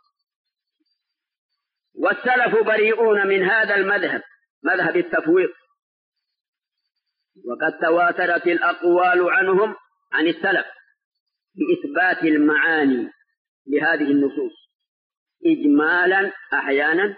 والسلف بريئون من هذا المذهب، مذهب التفويض، وقد تواترت الأقوال عنهم عن السلف بإثبات المعاني لهذه النصوص إجمالا أحيانا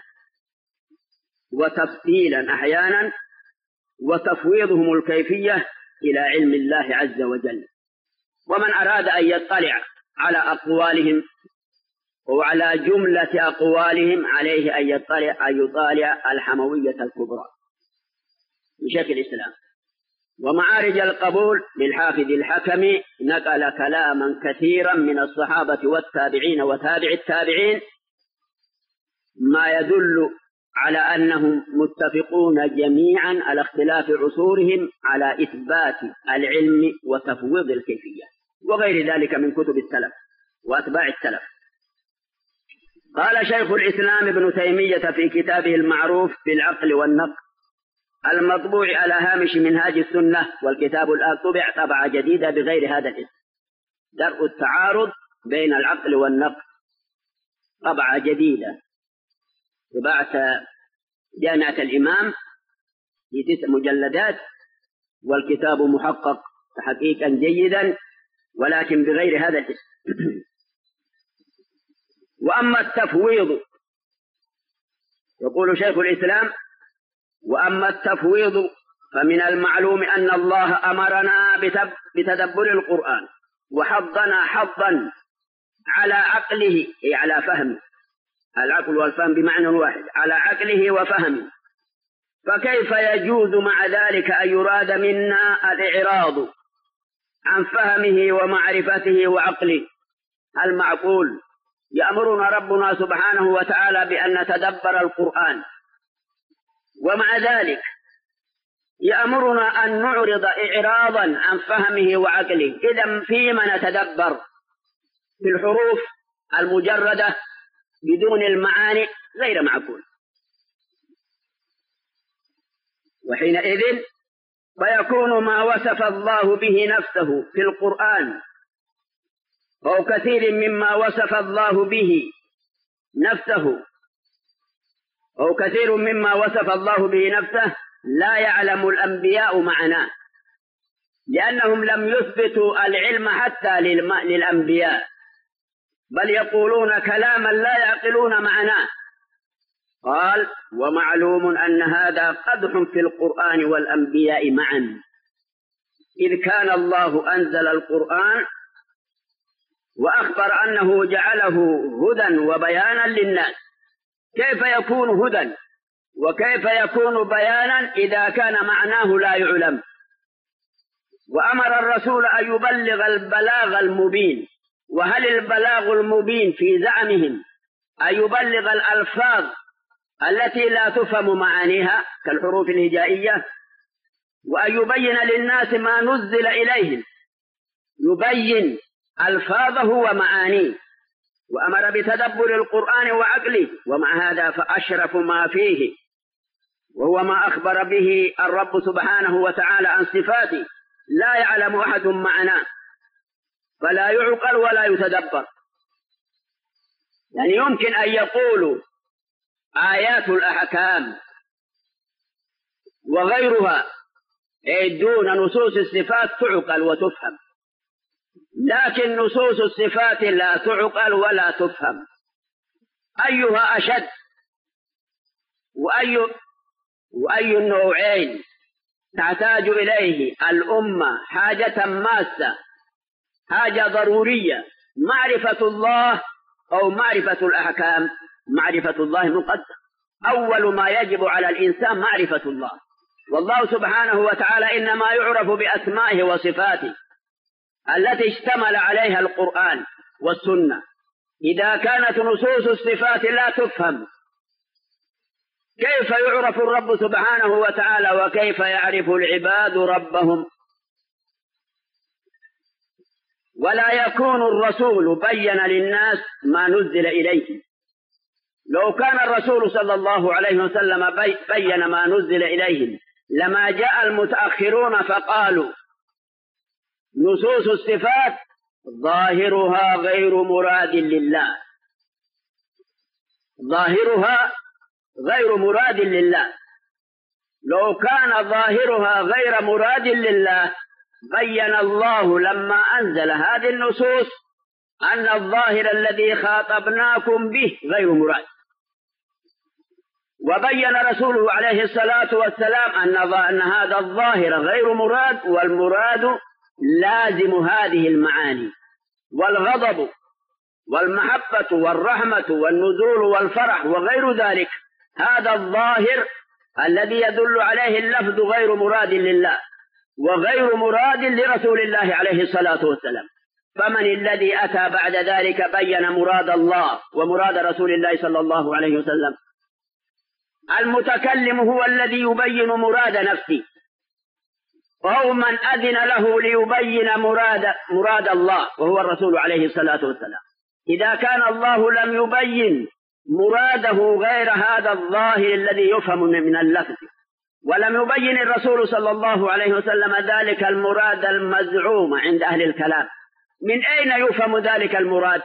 وتفصيلا أحيانا، وتفويضهم الكيفية إلى علم الله عز وجل. ومن أراد أن يطلع على أقوالهم وعلى جملة أقوالهم عليه أن يطلع, أن يطالع الحموية الكبرى لشيخ الإسلام. ومعارج القبول للحافظ الحكمي نقل كلاما كثيرا من الصحابة والتابعين وتابع التابعين ما يدل على أنهم متفقون جميعا على اختلاف عصورهم على إثبات العلم وتفويض الكيفية وغير ذلك من كتب السلف وأتباع السلف. قال شيخ الإسلام ابن تيمية في كتابه المعروف بالعقل والنقل المطبوع على هامش منهاج السنة، والكتاب الآن طبع طبعة جديدة بغير هذا الاسم، درء التعارض بين العقل والنقل، طبعة جديدة طباعة جامعة الإمام في تسع مجلدات، والكتاب محقق تحقيقا جيدا ولكن بغير هذا الاسم. وأما التفويض، يقول شيخ الإسلام: وأما التفويض فمن المعلوم أن الله أمرنا بتدبر القرآن وحضنا حظا على عقله، أي على فهمه، العقل والفهم بمعنى واحد، على عقله وفهمه، فكيف يجوز مع ذلك أن يراد منا الإعراض عن فهمه ومعرفته وعقله؟ هل معقول يأمرنا ربنا سبحانه وتعالى بأن نتدبر القرآن ومع ذلك يأمرنا أن نعرض إعراضا عن فهمه وعقله؟ إذن فيما نتدبر؟ في الحروف المجردة بدون المعاني؟ غير معقول. وحينئذ فيكون ما وصف الله به نفسه في القرآن أو كثير مما وصف الله به نفسه أو كثير مما وصف الله به نفسه لا يعلم الأنبياء معناه، لأنهم لم يثبتوا العلم حتى للأنبياء، بل يقولون كلاما لا يعقلون معناه. قال: ومعلوم أن هذا قدح في القرآن والأنبياء معا، إذ كان الله أنزل القرآن وأخبر أنه جعله هدى وبيانا للناس، كيف يكون هدى وكيف يكون بيانا إذا كان معناه لا يعلم؟ وأمر الرسول أن يبلغ البلاغ المبين. وهل البلاغ المبين في زعمهم أن يبلغ الألفاظ التي لا تفهم معانيها كالحروف الهجائية، وأن يبين للناس ما نزل إليهم، يبين ألفاظه ومعانيه، وأمر بتدبر القرآن وعقله؟ ومع هذا فأشرف ما فيه وهو ما أخبر به الرب سبحانه وتعالى عن صفاته لا يعلم أحد معناه، فلا يعقل ولا يتدبر. يعني يمكن أن يقولوا آيات الأحكام وغيرها دون نصوص الصفات تعقل وتفهم، لكن نصوص الصفات لا تعقل ولا تفهم. أيها أشد؟ وأي, وأي النوعين تحتاج إليه الأمة حاجة ماسة، حاجة ضرورية، معرفة الله أو معرفة الأحكام؟ معرفة الله مقدم، أول ما يجب على الإنسان معرفة الله، والله سبحانه وتعالى إنما يعرف بأسمائه وصفاته التي اشتمل عليها القرآن والسنة. إذا كانت نصوص الصفات لا تفهم كيف يعرف الرب سبحانه وتعالى وكيف يعرف العباد ربهم؟ ولا يكون الرسول بين للناس ما نزل إليه. لو كان الرسول صلى الله عليه وسلم بين ما نزل إليهم لما جاء المتأخرون فقالوا نصوص الصفات ظاهرها غير مراد لله، ظاهرها غير مراد لله. لو كان ظاهرها غير مراد لله بين الله لما أنزل هذه النصوص أن الظاهر الذي خاطبناكم به غير مراد، وبين رسوله عليه الصلاة والسلام أن هذا الظاهر غير مراد، والمراد لازم هذه المعاني، والغضب والمحبة والرحمة والنزول والفرح وغير ذلك، هذا الظاهر الذي يدل عليه اللفظ غير مراد لله وغير مراد لرسول الله عليه الصلاة والسلام. فمن الذي أتى بعد ذلك بين مراد الله ومراد رسول الله صلى الله عليه وسلم؟ المتكلم هو الذي يبين مراد نفسه، وهو من أذن له ليبين مراد, مراد الله وهو الرسول عليه الصلاة والسلام. إذا كان الله لم يبين مراده غير هذا الظاهر الذي يفهم من اللفظ، ولم يبين الرسول صلى الله عليه وسلم ذلك المراد المزعوم عند أهل الكلام، من أين يفهم ذلك المراد؟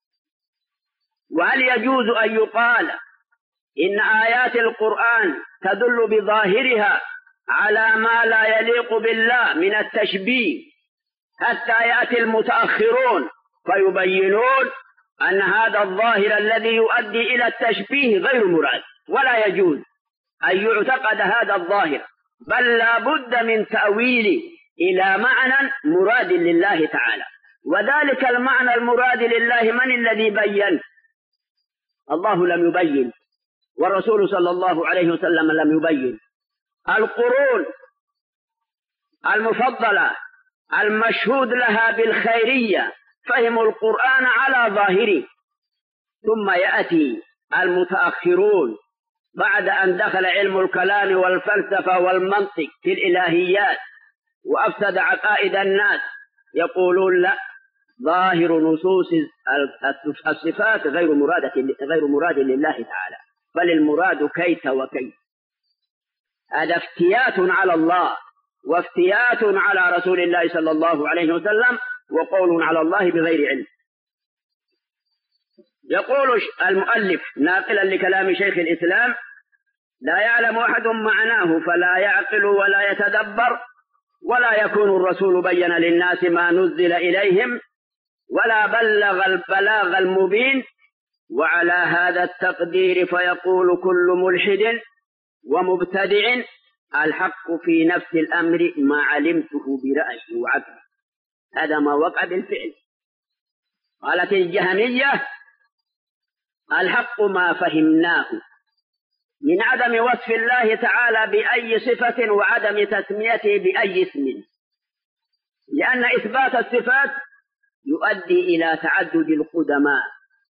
وهل يجوز أن يقال إن آيات القرآن تدل بظاهرها على ما لا يليق بالله من التشبيه حتى يأتي المتأخرون فيبينون أن هذا الظاهر الذي يؤدي إلى التشبيه غير مراد؟ ولا يجوز أن يعتقد هذا الظاهر، بل لا بد من تأويل إلى معنى مراد لله تعالى. وذلك المعنى المراد لله من الذي بين؟ الله لم يبين، والرسول صلى الله عليه وسلم لم يبين. القرون المفضلة المشهود لها بالخيرية فهموا القرآن على ظاهره، ثم يأتي المتأخرون بعد أن دخل علم الكلام والفلسفة والمنطق في الإلهيات وأفسد عقائد الناس، يقولون لا، ظاهر نصوص الصفات غير مراد غير مراد لله تعالى، بل المراد كيت وكيت. هذا افتيات على الله وافتيات على رسول الله صلى الله عليه وسلم، وقول على الله بغير علم. يقول المؤلف ناقلا لكلام شيخ الإسلام: لا يعلم أحد معناه فلا يعقل ولا يتدبر، ولا يكون الرسول بين للناس ما نزل إليهم، ولا بلغ البلاغ المبين. وعلى هذا التقدير فيقول كل ملحد ومبتدع: الحق في نفس الأمر ما علمته برأيي وعقلي. هذا ما وقع بالفعل. قالت الجهمية: الحق ما فهمناه من عدم وصف الله تعالى بأي صفة وعدم تسميته بأي اسم، لأن إثبات الصفات يؤدي إلى تعدد القدماء،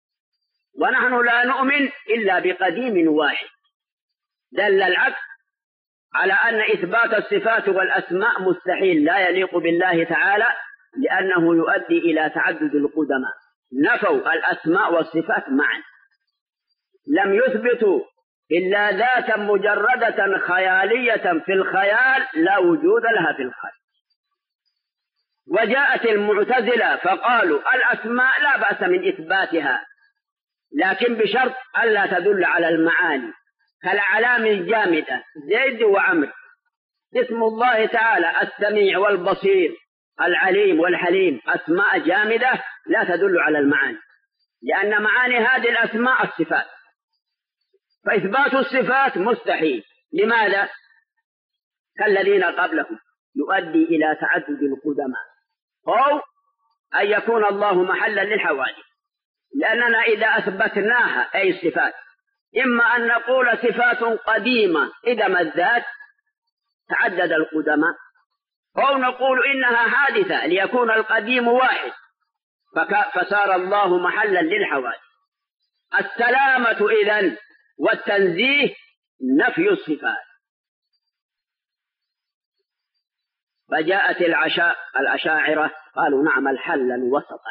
ونحن لا نؤمن إلا بقديم واحد. دل العقل على أن إثبات الصفات والأسماء مستحيل، لا يليق بالله تعالى، لأنه يؤدي إلى تعدد القدماء. نفوا الأسماء والصفات معا، لم يثبتوا إلا ذاتا مجردة خيالية في الخيال لا وجود لها في الخارج. وجاءت المعتزلة فقالوا الأسماء لا بأس من إثباتها، لكن بشرط ألا تدل على المعاني، كالأعلام الجامدة زيد وعمر. اسم الله تعالى السميع والبصير العليم والحليم أسماء جامدة لا تدل على المعاني، لأن معاني هذه الأسماء الصفات، فإثبات الصفات مستحيل. لماذا؟ كالذين قبلهم يؤدي إلى تعدد القدماء، أو أن يكون الله محلا للحوادث، لأننا إذا أثبتناها أي الصفات إما أن نقول صفات قديمة إذا ما الذات تعدد القدماء، أو نقول إنها حادثة ليكون القديم واحد فصار الله محلا للحوادث. السلامة إذن والتنزيه نفي الصفات. فجاءت العشاء الأشاعرة قالوا نعمل حلا وسطا،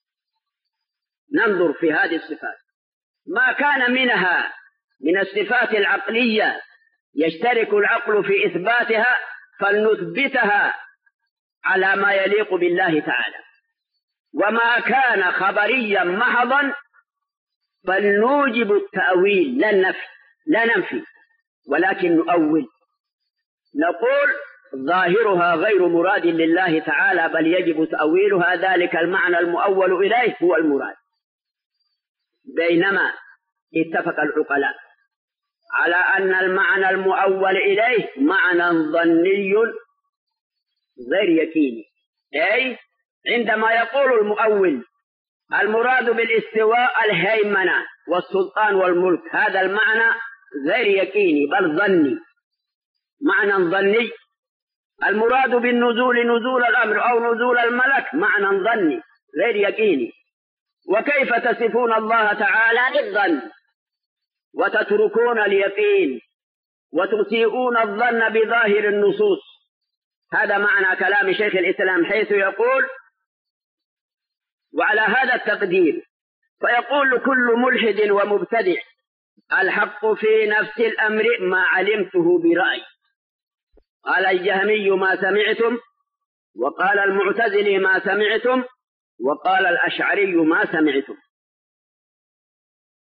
ننظر في هذه الصفات ما كان منها من الصفات العقلية يشترك العقل في إثباتها فلنثبتها على ما يليق بالله تعالى، وما كان خبريا محضا فلنوجب التأويل لا النفي، لا ننفي ولكن نؤول، نقول ظاهرها غير مراد لله تعالى بل يجب تأويلها، ذلك المعنى المؤول إليه هو المراد. بينما اتفق العقلاء على أن المعنى المؤول إليه معنى ظني غير يقيني، أي عندما يقول المؤول المراد بالاستواء الهيمنة والسلطان والملك، هذا المعنى غير يقيني بل ظني، معنى ظني. المراد بالنزول نزول الأمر أو نزول الملك معنى ظني غير يقيني. وكيف تصفون الله تعالى بالظن وتتركون اليقين وتسيئون الظن بظاهر النصوص. هذا معنى كلام شيخ الإسلام حيث يقول: وعلى هذا التقدير فيقول كل ملحد ومبتدع: الحق في نفس الأمر ما علمته برأي. قال الجهمي: ما سمعتم، وقال المعتزلي: ما سمعتم، وقال الأشعري: ما سمعتم.